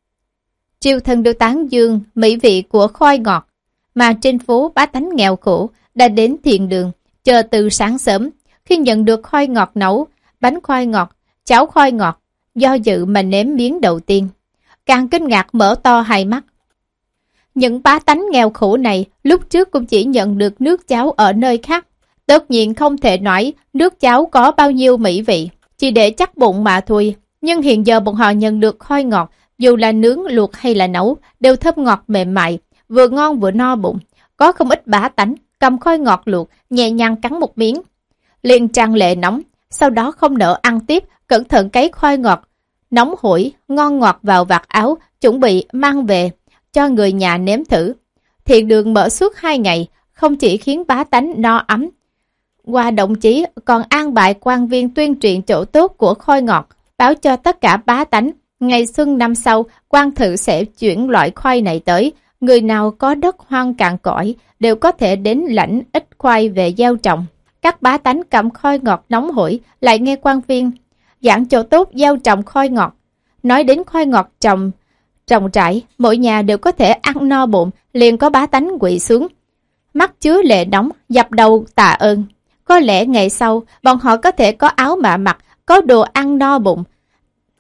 Triều thần được tán dương mỹ vị của khoai ngọt, mà trên phố bá tánh nghèo khổ đã đến thiện đường, chờ từ sáng sớm. Khi nhận được khoai ngọt nấu, bánh khoai ngọt, cháo khoai ngọt, do dự mà nếm miếng đầu tiên, càng kinh ngạc mở to hai mắt. Những bá tánh nghèo khổ này lúc trước cũng chỉ nhận được nước cháo ở nơi khác, tất nhiên không thể nói nước cháo có bao nhiêu mỹ vị, chỉ để chắc bụng mà thôi. Nhưng hiện giờ bọn họ nhận được khoai ngọt, dù là nướng, luộc hay là nấu, đều thơm ngọt mềm mại, vừa ngon vừa no bụng. Có không ít bá tánh cầm khoai ngọt luộc, nhẹ nhàng cắn một miếng, liền tràn lệ nóng, sau đó không nỡ ăn tiếp, cẩn thận cấy khoai ngọt nóng hổi, ngon ngọt vào vạt áo, chuẩn bị mang về cho người nhà nếm thử. Thiện đường mở suốt hai ngày, không chỉ khiến bá tánh no ấm, qua đồng chí còn an bài quan viên tuyên truyền chỗ tốt của khoai ngọt, báo cho tất cả bá tánh. Ngày xuân năm sau, quan thự sẽ chuyển loại khoai này tới. Người nào có đất hoang cạn cõi đều có thể đến lãnh ít khoai về gieo trồng. Các bá tánh cầm khoai ngọt nóng hổi, lại nghe quan viên giảng chỗ tốt gieo trồng khoai ngọt. Nói đến khoai ngọt trồng trồng trải, mỗi nhà đều có thể ăn no bụng, liền có bá tánh quỵ xuống, mắt chứa lệ nóng, dập đầu tạ ơn. Có lẽ ngày sau, bọn họ có thể có áo mà mặc, có đồ ăn no bụng,